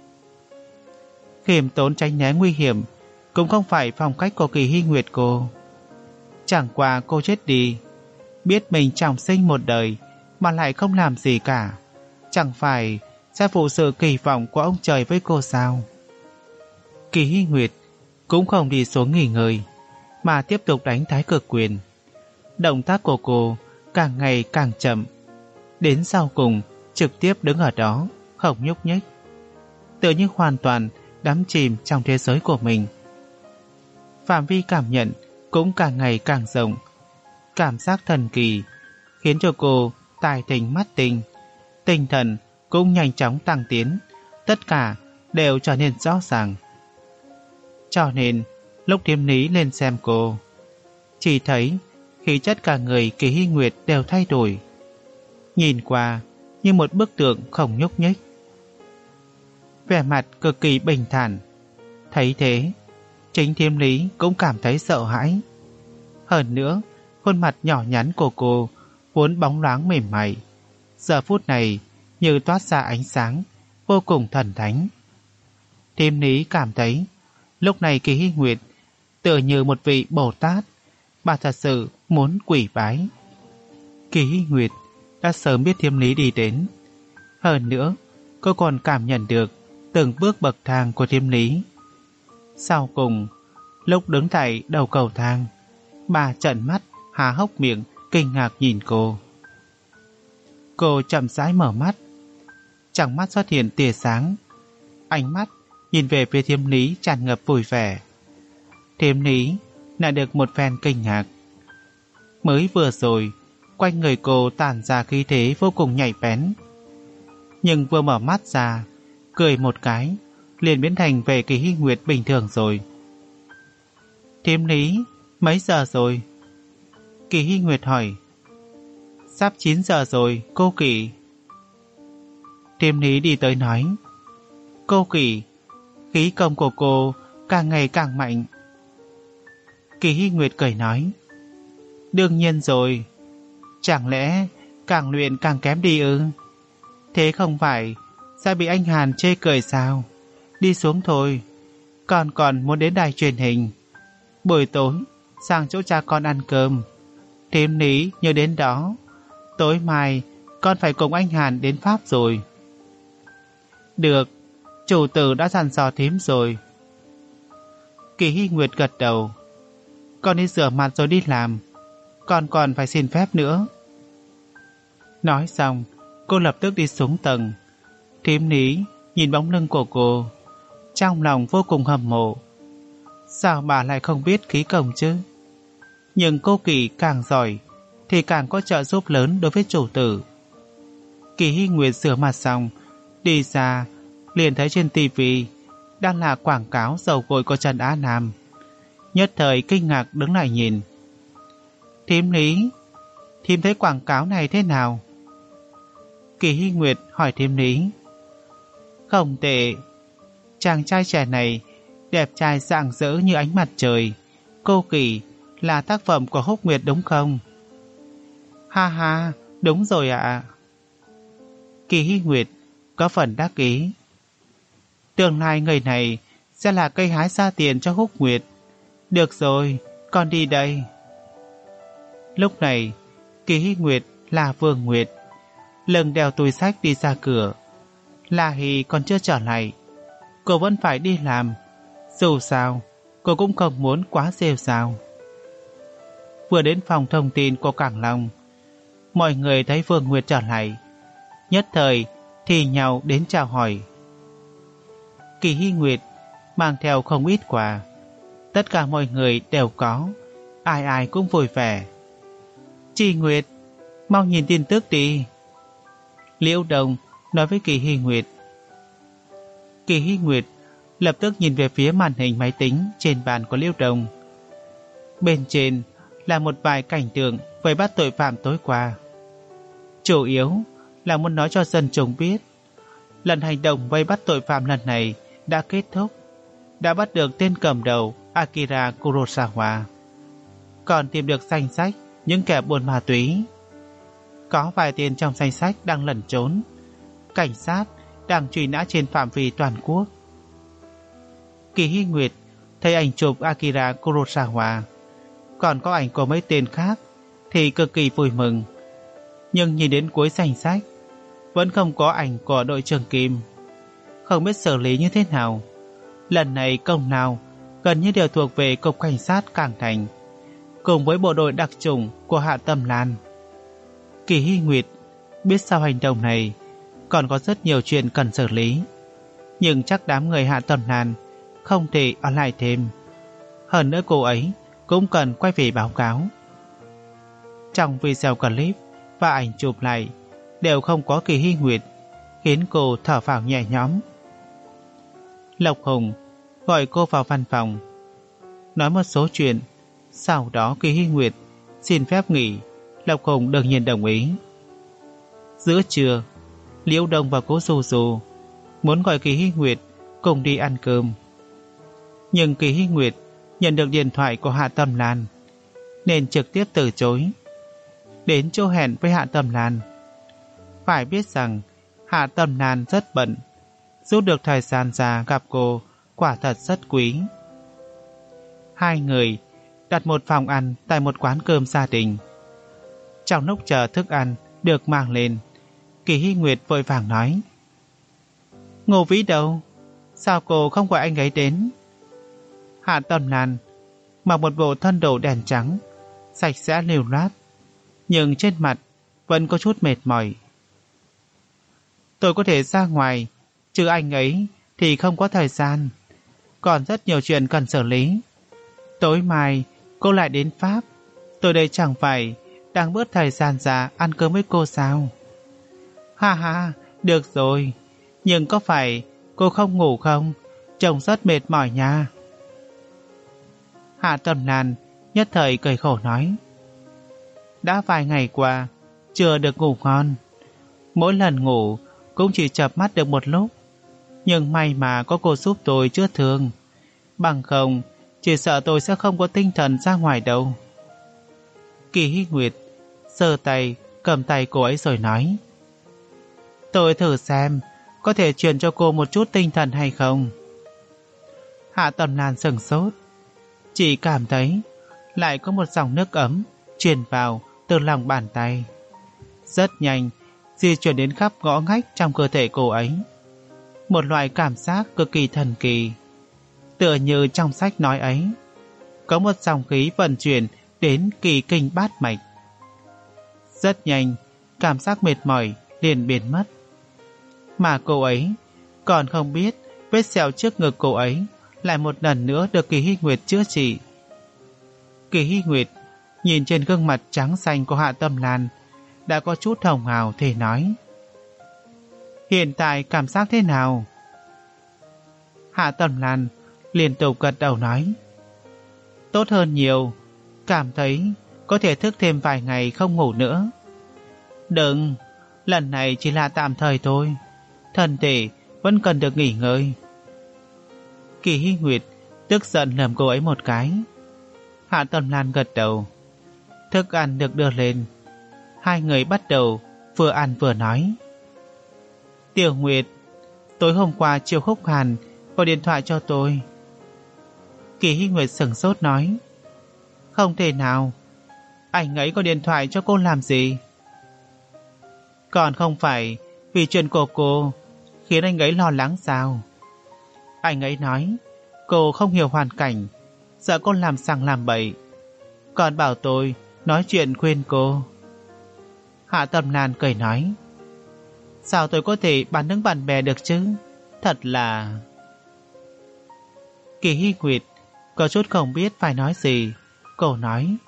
Khiêm tốn tránh né nguy hiểm cũng không phải phong cách của Kỳ Hy Nguyệt cô. Chẳng qua cô chết đi, biết mình trọng sinh một đời mà lại không làm gì cả, chẳng phải sẽ phụ sự kỳ vọng của ông trời với cô sao? Kỳ Hy Nguyệt cũng không đi xuống nghỉ ngơi, mà tiếp tục đánh thái cực quyền. Động tác của cô càng ngày càng chậm, đến sau cùng trực tiếp đứng ở đó không nhúc nhích, tự như hoàn toàn đắm chìm trong thế giới của mình. Phạm vi cảm nhận cũng càng ngày càng rộng. Cảm giác thần kỳ khiến cho cô tài tình mắt tinh, tinh thần cũng nhanh chóng tăng tiến, tất cả đều trở nên rõ ràng. Cho nên lúc Thiêm Lý lên xem cô, chỉ thấy khí chất cả người Kỳ Hy Nguyệt đều thay đổi, nhìn qua như một bức tượng không nhúc nhích, vẻ mặt cực kỳ bình thản. Thấy thế, chính Thiêm Lý cũng cảm thấy sợ hãi. Hơn nữa, khuôn mặt nhỏ nhắn của cô vốn bóng loáng mềm mại, giờ phút này như toát ra ánh sáng vô cùng thần thánh. Thiêm Lý cảm thấy lúc này Kỳ Hy Nguyệt tựa như một vị Bồ Tát, bà thật sự muốn quỳ bái. Kỳ Hy Nguyệt đã sớm biết Thiêm Lý đi đến. Hơn nữa, cô còn cảm nhận được từng bước bậc thang của Thiêm Lý. Sau cùng, lúc đứng tại đầu cầu thang, bà trợn mắt, há hốc miệng, kinh ngạc nhìn cô. Cô chậm rãi mở mắt, trong mắt xuất hiện tia sáng. Ánh mắt nhìn về phía Thiêm Lý tràn ngập vui vẻ. Thiêm Lý lại được một phen kinh ngạc. Mới vừa rồi, quanh người cô tản ra khí thế vô cùng nhạy bén, nhưng vừa mở mắt ra, cười một cái, liền biến thành về Kỳ Hy Nguyệt bình thường rồi. Thiêm Lý, mấy giờ rồi? Kỳ Hy Nguyệt hỏi. Sắp chín giờ rồi, cô Kỳ. Thiêm Lý đi tới nói. Cô Kỳ, khí công của cô càng ngày càng mạnh. Kỳ Hy Nguyệt cười nói. Đương nhiên rồi, chẳng lẽ càng luyện càng kém đi ư? Thế không phải sẽ bị anh Hàn chê cười sao? Đi xuống thôi, con còn muốn đến đài truyền hình. Buổi tối sang chỗ cha con ăn cơm. Thiêm Lý nhớ đến đó, tối mai con phải cùng anh Hàn đến Pháp rồi. Được, chủ tử đã dặn dò thím rồi. Kỳ Hy Nguyệt gật đầu. Con đi rửa mặt rồi đi làm, con còn phải xin phép nữa. Nói xong, cô lập tức đi xuống tầng. Thiêm Lý nhìn bóng lưng của cô, trong lòng vô cùng hâm mộ. Sao bà lại không biết khí công chứ? Nhưng cô Kỳ càng giỏi thì càng có trợ giúp lớn đối với chủ tử. Kỳ Hy Nguyệt rửa mặt xong, đi ra liền thấy trên tivi đang là quảng cáo dầu gội của Trần Á Nam. Nhất thời kinh ngạc đứng lại nhìn. Thím Lý, thím thấy quảng cáo này thế nào? Kỳ Hy Nguyệt hỏi thím Lý. Không tệ, chàng trai trẻ này đẹp trai rạng rỡ như ánh mặt trời. Cô Kỳ là tác phẩm của Húc Nguyệt đúng không? Ha ha, đúng rồi ạ. Kỳ Hy Nguyệt có phần đắc ý. Tương lai người này sẽ là cây hái ra tiền cho Húc Nguyệt. Được rồi, con đi đây. Lúc này, Kỳ Hy Nguyệt là Vương Nguyệt, lưng đeo túi sách đi ra cửa. La Hì còn chưa trở lại, cô vẫn phải đi làm. Dù sao, cô cũng không muốn quá rêu rao. Vừa đến phòng thông tin của Cảng Long, mọi người thấy Vương Nguyệt trở lại, nhất thời thì nhau đến chào hỏi. Kỳ Hy Nguyệt mang theo không ít quà, tất cả mọi người đều có, ai ai cũng vui vẻ. Chị Nguyệt, mau nhìn tin tức đi. Liễu Đồng nói với Kỳ Hy Nguyệt. Kỳ Hy Nguyệt lập tức nhìn về phía màn hình máy tính trên bàn của Liễu Đồng. Bên trên là một vài cảnh tượng vây bắt tội phạm tối qua. Chủ yếu là muốn nói cho dân chúng biết lần hành động vây bắt tội phạm lần này đã kết thúc, đã bắt được tên cầm đầu Akira Kurosawa, còn tìm được danh sách những kẻ buôn ma túy. Có vài tên trong danh sách đang lẩn trốn, cảnh sát đang truy nã trên phạm vi toàn quốc. Kỳ Hy Nguyệt thấy ảnh chụp Akira Kurosawa, còn có ảnh của mấy tên khác thì cực kỳ vui mừng. Nhưng nhìn đến cuối danh sách vẫn không có ảnh của đội trưởng Kim. Không biết xử lý như thế nào. Lần này công nào gần như đều thuộc về cục cảnh sát Cảng Thành, cùng với bộ đội đặc chủng của Hạ Tâm Lan. Kỳ Hy Nguyệt biết sau hành động này còn có rất nhiều chuyện cần xử lý, nhưng chắc đám người Hạ Tâm Lan không thể ở lại thêm. Hơn nữa cô ấy cũng cần quay về báo cáo. Trong video clip và ảnh chụp lại đều không có Kỳ Hy Nguyệt, khiến cô thở phào nhẹ nhõm. Lộc Hùng gọi cô vào văn phòng, nói một số chuyện. Sau đó Kỳ Hy Nguyệt xin phép nghỉ, Lộc Hùng đương nhiên đồng ý. Giữa trưa, Liễu Đông và Cố Du Du muốn gọi Kỳ Hy Nguyệt cùng đi ăn cơm, nhưng Kỳ Hy Nguyệt nhận được điện thoại của Hạ Tâm Lan nên trực tiếp từ chối. Đến chỗ hẹn với Hạ Tâm Lan, phải biết rằng Hạ Tâm Lan rất bận, rút được thời gian ra gặp cô quả thật rất quý. Hai người đặt một phòng ăn tại một quán cơm gia đình. Trong lúc chờ thức ăn được mang lên, Kỳ Hy Nguyệt vội vàng nói: Ngô Vĩ đâu? Sao cô không gọi anh ấy đến? Hạ Tâm Lan mặc một bộ thân đồ đen trắng, sạch sẽ lưu loát, nhưng trên mặt vẫn có chút mệt mỏi. Tôi có thể ra ngoài, chứ anh ấy thì không có thời gian, còn rất nhiều chuyện cần xử lý. Tối mai cô lại đến Pháp, tôi đây chẳng phải đang bớt thời gian ra ăn cơm với cô sao? Ha ha, được rồi, nhưng có phải cô không ngủ không? Trông rất mệt mỏi nha. Hạ Tâm Lan nhất thời cười khổ nói: Đã vài ngày qua chưa được ngủ ngon, mỗi lần ngủ cũng chỉ chợp mắt được một lúc, nhưng may mà có cô giúp tôi chữa thương, bằng không chỉ sợ tôi sẽ không có tinh thần ra ngoài đâu. Kỳ Hy Nguyệt giơ tay cầm tay cô ấy rồi nói: Tôi thử xem có thể truyền cho cô một chút tinh thần hay không. Hạ Tâm Lan sửng sốt, chỉ cảm thấy lại có một dòng nước ấm truyền vào từ lòng bàn tay, rất nhanh di chuyển đến khắp ngõ ngách trong cơ thể cô ấy. Một loại cảm giác cực kỳ thần kỳ, tựa như trong sách nói ấy, có một dòng khí vận chuyển đến kỳ kinh bát mạch. Rất nhanh, cảm giác mệt mỏi liền biến mất. Mà cô ấy còn không biết vết sẹo trước ngực cô ấy lại một lần nữa được Kỳ Hy Nguyệt chữa trị. Kỳ Hy Nguyệt nhìn trên gương mặt trắng xanh của Hạ Tâm Lan đã có chút hồng hào thì nói: Hiện tại cảm giác thế nào? Hạ Tâm Lan liên tục gật đầu nói: Tốt hơn nhiều, cảm thấy có thể thức thêm vài ngày không ngủ nữa. Đừng, lần này chỉ là tạm thời thôi, thân thể vẫn cần được nghỉ ngơi. Kỳ Hy Nguyệt tức giận lườm cô ấy một cái. Hạ Tâm Lan gật đầu. Thức ăn được đưa lên, hai người bắt đầu vừa ăn vừa nói: Tiểu Nguyệt, tối hôm qua Triệu Khúc Hàn gọi điện thoại cho tôi. Kỳ Hy Nguyệt sửng sốt nói: Không thể nào, anh ấy gọi điện thoại cho cô làm gì? Còn không phải vì chuyện của cô khiến anh ấy lo lắng sao? Anh ấy nói cô không hiểu hoàn cảnh, sợ cô làm sằng làm bậy, còn bảo tôi nói chuyện khuyên cô. Hạ Tâm Lan cười nói: Sao tôi có thể bán đứng bạn bè được chứ? Thật là... Kỳ Hy Nguyệt có chút không biết phải nói gì. Cô nói: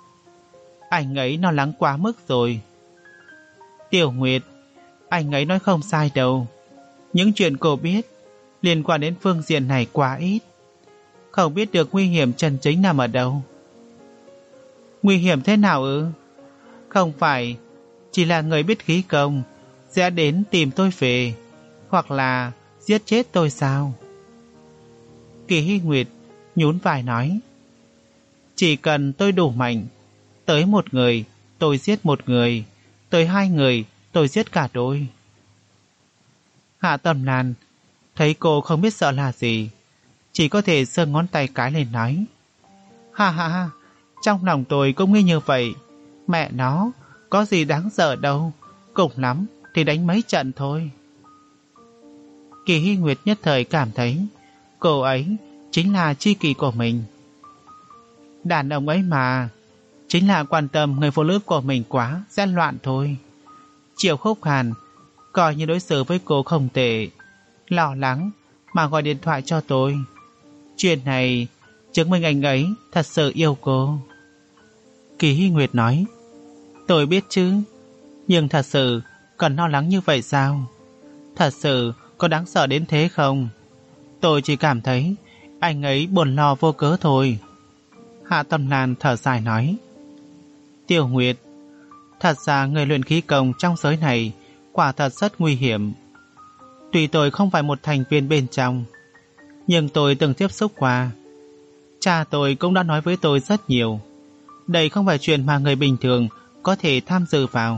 Anh ấy lo lắng quá mức rồi. Tiểu Nguyệt, anh ấy nói không sai đâu. Những chuyện cô biết liên quan đến phương diện này quá ít, không biết được nguy hiểm chân chính nằm ở đâu. Nguy hiểm thế nào ư? Không phải chỉ là người biết khí công sẽ đến tìm tôi về, hoặc là giết chết tôi sao? Kỳ Hy Nguyệt nhún vai nói: Chỉ cần tôi đủ mạnh, tới một người tôi giết một người, tới hai người tôi giết cả đôi. Hạ Tâm Lan thấy cô không biết sợ là gì, chỉ có thể giơ ngón tay cái lên nói: Ha ha ha, trong lòng tôi cũng nghĩ như vậy. Mẹ nó, có gì đáng sợ đâu, cùng lắm thì đánh mấy trận thôi. Kỳ Hy Nguyệt nhất thời cảm thấy cô ấy chính là tri kỷ của mình. Đàn ông ấy mà, chính là quan tâm người phụ nữ của mình quá sẽ loạn thôi. Triệu Khúc Hàn coi như đối xử với cô không tệ, lo lắng mà gọi điện thoại cho tôi. Chuyện này chứng minh anh ấy thật sự yêu cô. Kỳ Hy Nguyệt nói: Tôi biết chứ, nhưng thật sự cần lo lắng như vậy sao? Thật sự có đáng sợ đến thế không? Tôi chỉ cảm thấy anh ấy buồn lo vô cớ thôi. Hạ Tâm Lan thở dài nói: Tiểu Nguyệt, thật ra người luyện khí công trong giới này quả thật rất nguy hiểm. Tuy tôi không phải một thành viên bên trong, nhưng tôi từng tiếp xúc qua. Cha tôi cũng đã nói với tôi rất nhiều. Đây không phải chuyện mà người bình thường có thể tham dự vào.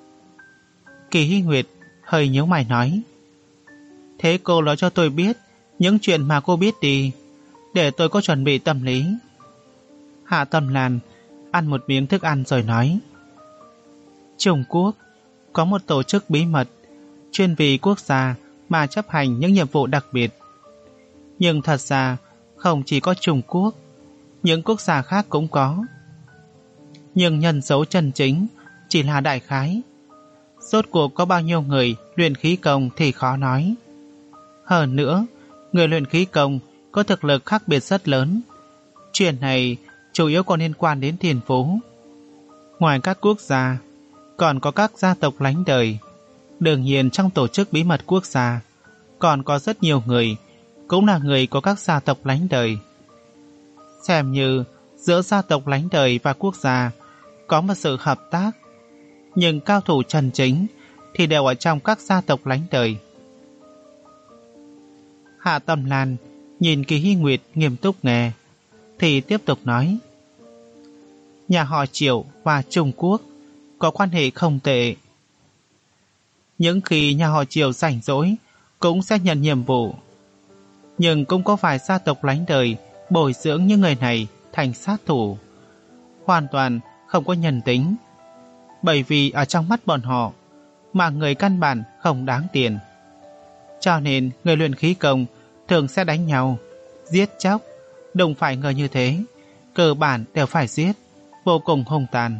Kỳ Hy Nguyệt hơi nhíu mày nói: Thế cô nói cho tôi biết những chuyện mà cô biết đi, để tôi có chuẩn bị tâm lý. Hạ Tâm Lan ăn một miếng thức ăn rồi nói: Trung Quốc có một tổ chức bí mật chuyên vì quốc gia mà chấp hành những nhiệm vụ đặc biệt. Nhưng thật ra không chỉ có Trung Quốc, những quốc gia khác cũng có. Nhưng nhân số chân chính chỉ là đại khái. Rốt cuộc có bao nhiêu người luyện khí công thì khó nói. Hơn nữa, người luyện khí công có thực lực khác biệt rất lớn. Chuyện này chủ yếu còn liên quan đến thiên phú. Ngoài các quốc gia, còn có các gia tộc lánh đời. Đương nhiên trong tổ chức bí mật quốc gia còn có rất nhiều người cũng là người của các gia tộc lánh đời. Xem như giữa gia tộc lánh đời và quốc gia có một sự hợp tác, nhưng cao thủ chân chính thì đều ở trong các gia tộc lánh đời. Hạ Tâm Lan nhìn Kỳ Hy Nguyệt nghiêm túc nghe, thì tiếp tục nói: Nhà họ Triệu và Trung Quốc có quan hệ không tệ. Những khi nhà họ Triệu rảnh rỗi cũng sẽ nhận nhiệm vụ, nhưng cũng có vài gia tộc lánh đời bồi dưỡng những người này thành sát thủ, hoàn toàn không có nhân tính. Bởi vì ở trong mắt bọn họ, mạng người căn bản không đáng tiền, cho nên người luyện khí công thường sẽ đánh nhau, giết chóc. Đụng phải người như thế, cơ bản đều phải giết, vô cùng hung tàn.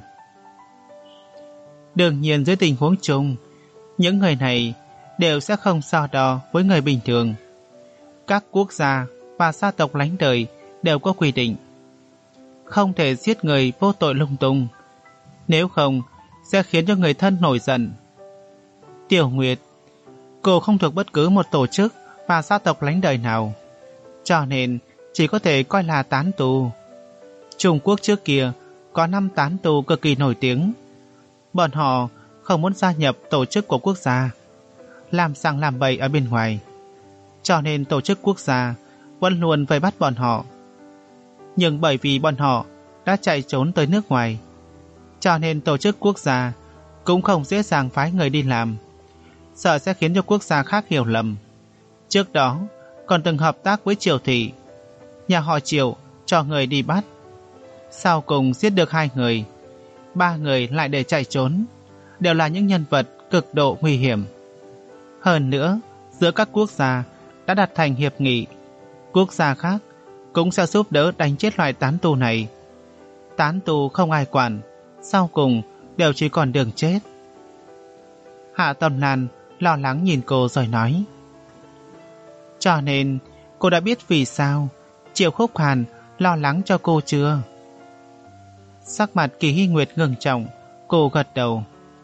Đương nhiên dưới tình huống chung, những người này đều sẽ không so đo với người bình thường. Các quốc gia và gia tộc lánh đời đều có quy định. Không thể giết người vô tội lung tung, nếu không sẽ khiến cho người thân nổi giận. Tiểu Nguyệt, cô không thuộc bất cứ một tổ chức và gia tộc lánh đời nào, cho nên chỉ có thể coi là tán tu. Trung Quốc trước kia có năm tán tu cực kỳ nổi tiếng. Bọn họ không muốn gia nhập tổ chức của quốc gia, làm sang làm bậy ở bên ngoài, cho nên tổ chức quốc gia vẫn luôn vây bắt bọn họ. Nhưng bởi vì bọn họ đã chạy trốn tới nước ngoài, cho nên tổ chức quốc gia cũng không dễ dàng phái người đi làm, sợ sẽ khiến cho quốc gia khác hiểu lầm. Trước đó còn từng hợp tác với Triều Thị, nhà họ Triều cho người đi bắt, sau cùng giết được hai người, ba người lại để chạy trốn, đều là những nhân vật cực độ nguy hiểm. Hơn nữa, giữa các quốc gia đã đặt thành hiệp nghị, quốc gia khác cũng sẽ giúp đỡ đánh chết loại tán tu này. Tán tu không ai quản, sau cùng đều chỉ còn đường chết. Hạ Tâm Lan lo lắng nhìn cô rồi nói: Cho nên cô đã biết vì sao Triệu Khúc Hàn lo lắng cho cô chưa? Sắc mặt Kỳ Hy Nguyệt ngưng trọng, cô gật đầu.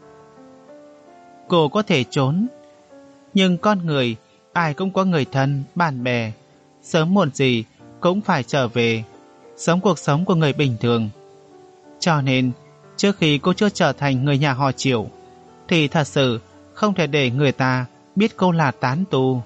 Cô có thể trốn, nhưng con người ai cũng có người thân, bạn bè, sớm muộn gì cũng phải trở về, sống cuộc sống của người bình thường. Cho nên, trước khi cô chưa trở thành người nhà họ Triệu, thì thật sự không thể để người ta biết cô là tán tu.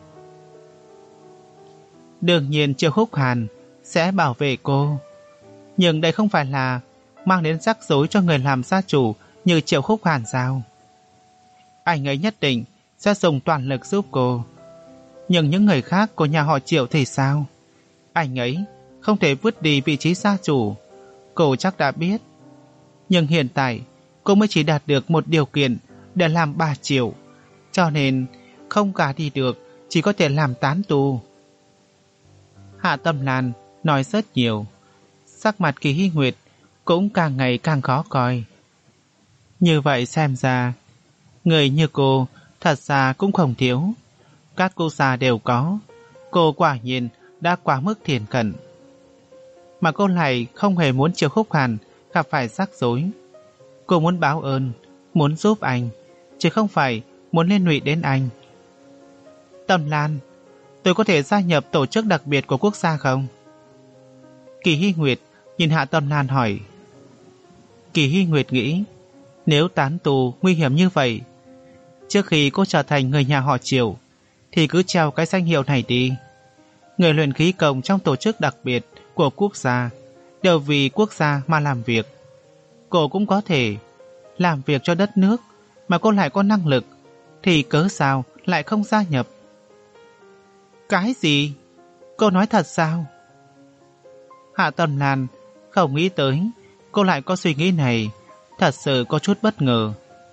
Đương nhiên Triệu Khúc Hàn sẽ bảo vệ cô, nhưng đây không phải là mang đến rắc rối cho người làm gia chủ như Triệu Khúc Hàn sao? Anh ấy nhất định sẽ dùng toàn lực giúp cô. Nhưng những người khác của nhà họ Triệu thì sao? Anh ấy không thể vứt đi vị trí gia chủ, cô chắc đã biết. Nhưng hiện tại cô mới chỉ đạt được một điều kiện để làm bà Triệu, cho nên không cả đi được, chỉ có thể làm tán tu. Hạ Tâm Lan nói rất nhiều, sắc mặt Kỳ Hy Nguyệt cũng càng ngày càng khó coi. Như vậy xem ra, người như cô thật ra cũng không thiếu. Các cô già đều có, cô quả nhiên đã quá mức thiển cận. Mà cô lại không hề muốn Triệu Khúc Hàn gặp phải rắc rối. Cô muốn báo ơn, muốn giúp anh, chứ không phải muốn liên lụy đến anh. Tâm Lan, tôi có thể gia nhập tổ chức đặc biệt của quốc gia không? Kỳ Hy Nguyệt nhìn Hạ Tâm Lan hỏi. Kỳ Hy Nguyệt nghĩ, nếu tán tù nguy hiểm như vậy, trước khi cô trở thành người nhà họ Triệu, thì cứ treo cái danh hiệu này đi. Người luyện khí công trong tổ chức đặc biệt của quốc gia đều vì quốc gia mà làm việc. Cô cũng có thể làm việc cho đất nước, mà cô lại có năng lực, thì cớ sao lại không gia nhập? Cái gì? Cô nói thật sao? Hạ Tâm Lan không nghĩ tới cô lại có suy nghĩ này, thật sự có chút bất ngờ.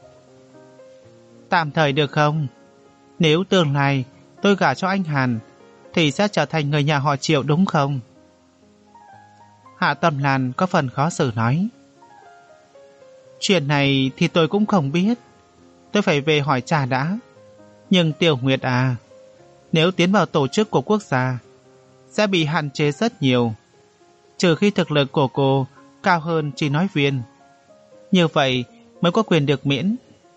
Tạm thời được không? Nếu tương lai tôi gả cho anh Hàn, thì sẽ trở thành người nhà họ Triệu đúng không? Hạ Tâm Lan có phần khó xử nói. Chuyện này thì tôi cũng không biết, tôi phải về hỏi cha đã. Nhưng Tiểu Nguyệt à, nếu tiến vào tổ chức của quốc gia, sẽ bị hạn chế rất nhiều, trừ khi thực lực của cô cao hơn chỉ nói viên. Như vậy mới có quyền được miễn.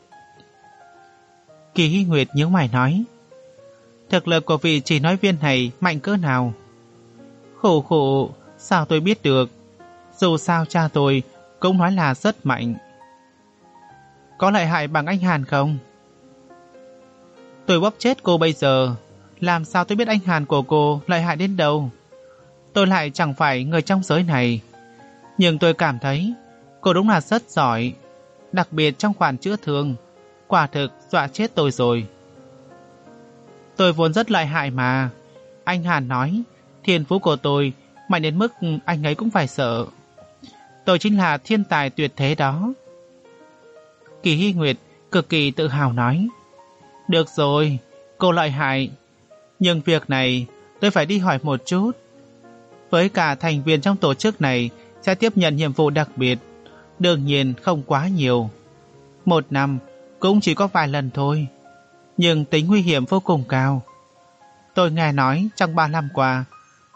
Kỳ Hy Nguyệt nhíu mày nói. Thực lực của vị chỉ nói viên này mạnh cỡ nào? Khổ khổ, sao tôi biết được? Dù sao cha tôi cũng nói là rất mạnh. Có lợi hại bằng anh Hàn không? Tôi bóp chết cô bây giờ, làm sao tôi biết anh Hàn của cô lợi hại đến đâu? Tôi lại chẳng phải người trong giới này, nhưng tôi cảm thấy cô đúng là rất giỏi, đặc biệt trong khoản chữa thương, quả thực dọa chết tôi rồi. Tôi vốn rất lợi hại mà. Anh Hàn nói thiên phú của tôi mạnh đến mức anh ấy cũng phải sợ. Tôi chính là thiên tài tuyệt thế đó. Kỳ Hy Nguyệt cực kỳ tự hào nói. Được rồi, cô lợi hại, nhưng việc này tôi phải đi hỏi một chút. Với cả thành viên trong tổ chức này sẽ tiếp nhận nhiệm vụ đặc biệt, đương nhiên không quá nhiều. Một năm cũng chỉ có vài lần thôi, nhưng tính nguy hiểm vô cùng cao. Tôi nghe nói trong ba năm qua,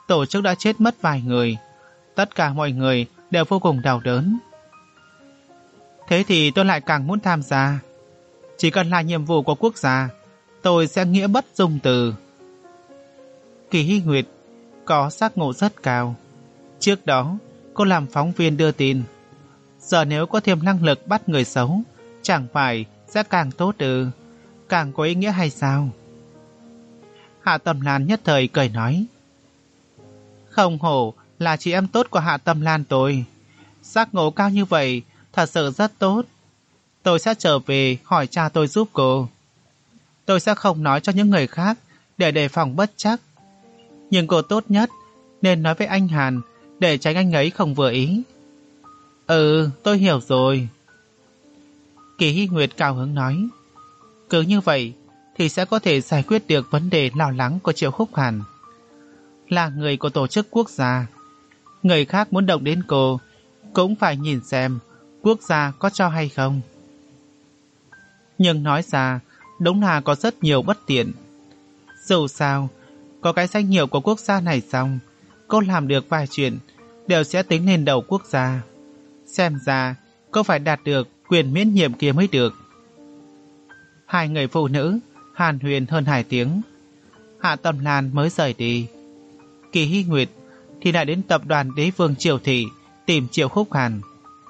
tổ chức đã chết mất vài người. Tất cả mọi người đều vô cùng đau đớn. Thế thì tôi lại càng muốn tham gia. Chỉ cần là nhiệm vụ của quốc gia, tôi sẽ nghĩa bất dung từ. Kỳ Hy Nguyệt có giác ngộ rất cao. Trước đó, cô làm phóng viên đưa tin. Giờ nếu có thêm năng lực bắt người xấu, chẳng phải sẽ càng tốt ư, càng có ý nghĩa hay sao? Hạ Tâm Lan nhất thời cười nói. Không hổ là chị em tốt của Hạ Tâm Lan tôi. Giác ngộ cao như vậy, thật sự rất tốt. Tôi sẽ trở về hỏi cha tôi giúp cô. Tôi sẽ không nói cho những người khác để đề phòng bất trắc. Nhưng cô tốt nhất nên nói với anh Hàn để tránh anh ấy không vừa ý. Ừ, tôi hiểu rồi. Kỳ Hy Nguyệt cao hứng nói. Cứ như vậy thì sẽ có thể giải quyết được vấn đề lo lắng của Triệu Khúc Hàn. Là người của tổ chức quốc gia, người khác muốn động đến cô cũng phải nhìn xem quốc gia có cho hay không. Nhưng nói ra đúng là có rất nhiều bất tiện. Dù sao, có cái danh hiệu của quốc gia này xong, cô làm được vài chuyện đều sẽ tính lên đầu quốc gia. Xem ra cô phải đạt được quyền miễn nhiệm kia mới được. Hai người phụ nữ hàn huyên hơn hai tiếng. Hạ Tâm Lan mới rời đi. Kỳ Hy Nguyệt thì lại đến tập đoàn Đế Vương Triều Thị tìm Triệu Khúc Hàn.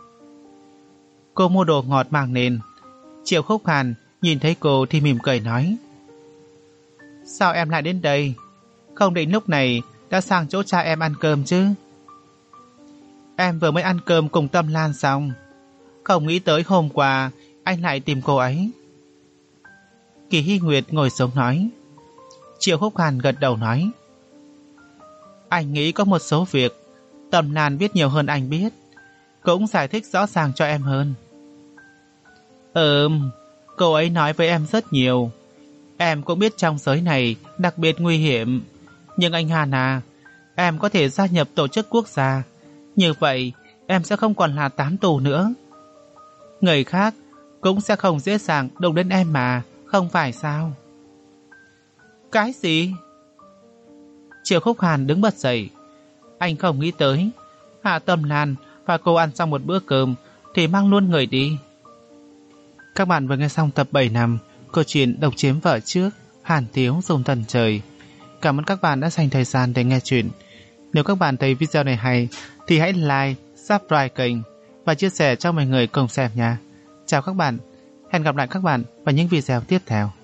Cô mua đồ ngọt mang lên. Triệu Khúc Hàn nhìn thấy cô thì mỉm cười nói. Sao em lại đến đây? Không định lúc này đã sang chỗ cha em ăn cơm chứ? Em vừa mới ăn cơm cùng Tâm Lan xong. Không nghĩ tới hôm qua anh lại tìm cô ấy. Kỳ Hy Nguyệt ngồi xuống nói. Triệu Khúc Hàn gật đầu nói. Anh nghĩ có một số việc Tâm Lan biết nhiều hơn anh biết, cũng giải thích rõ ràng cho em hơn. Ừm, cô ấy nói với em rất nhiều. Em cũng biết trong giới này đặc biệt nguy hiểm. Nhưng anh Hàn à, em có thể gia nhập tổ chức quốc gia. Như vậy em sẽ không còn là tán tù nữa. Người khác cũng sẽ không dễ dàng đụng đến em mà, không phải sao? Cái gì? Triệu Khúc Hàn đứng bật dậy. Anh không nghĩ tới Hạ Tâm Lan và cô ăn xong một bữa cơm thì mang luôn người đi. Các bạn vừa nghe xong tập bảy năm câu chuyện Độc Chiếm Vợ Trước, Hàn Thiếu Dùng Thần Trời. Cảm ơn các bạn đã dành thời gian để nghe chuyện. Nếu các bạn thấy video này hay thì hãy like, subscribe kênh và chia sẻ cho mọi người cùng xem nha. Chào các bạn, hẹn gặp lại các bạn vào những video tiếp theo.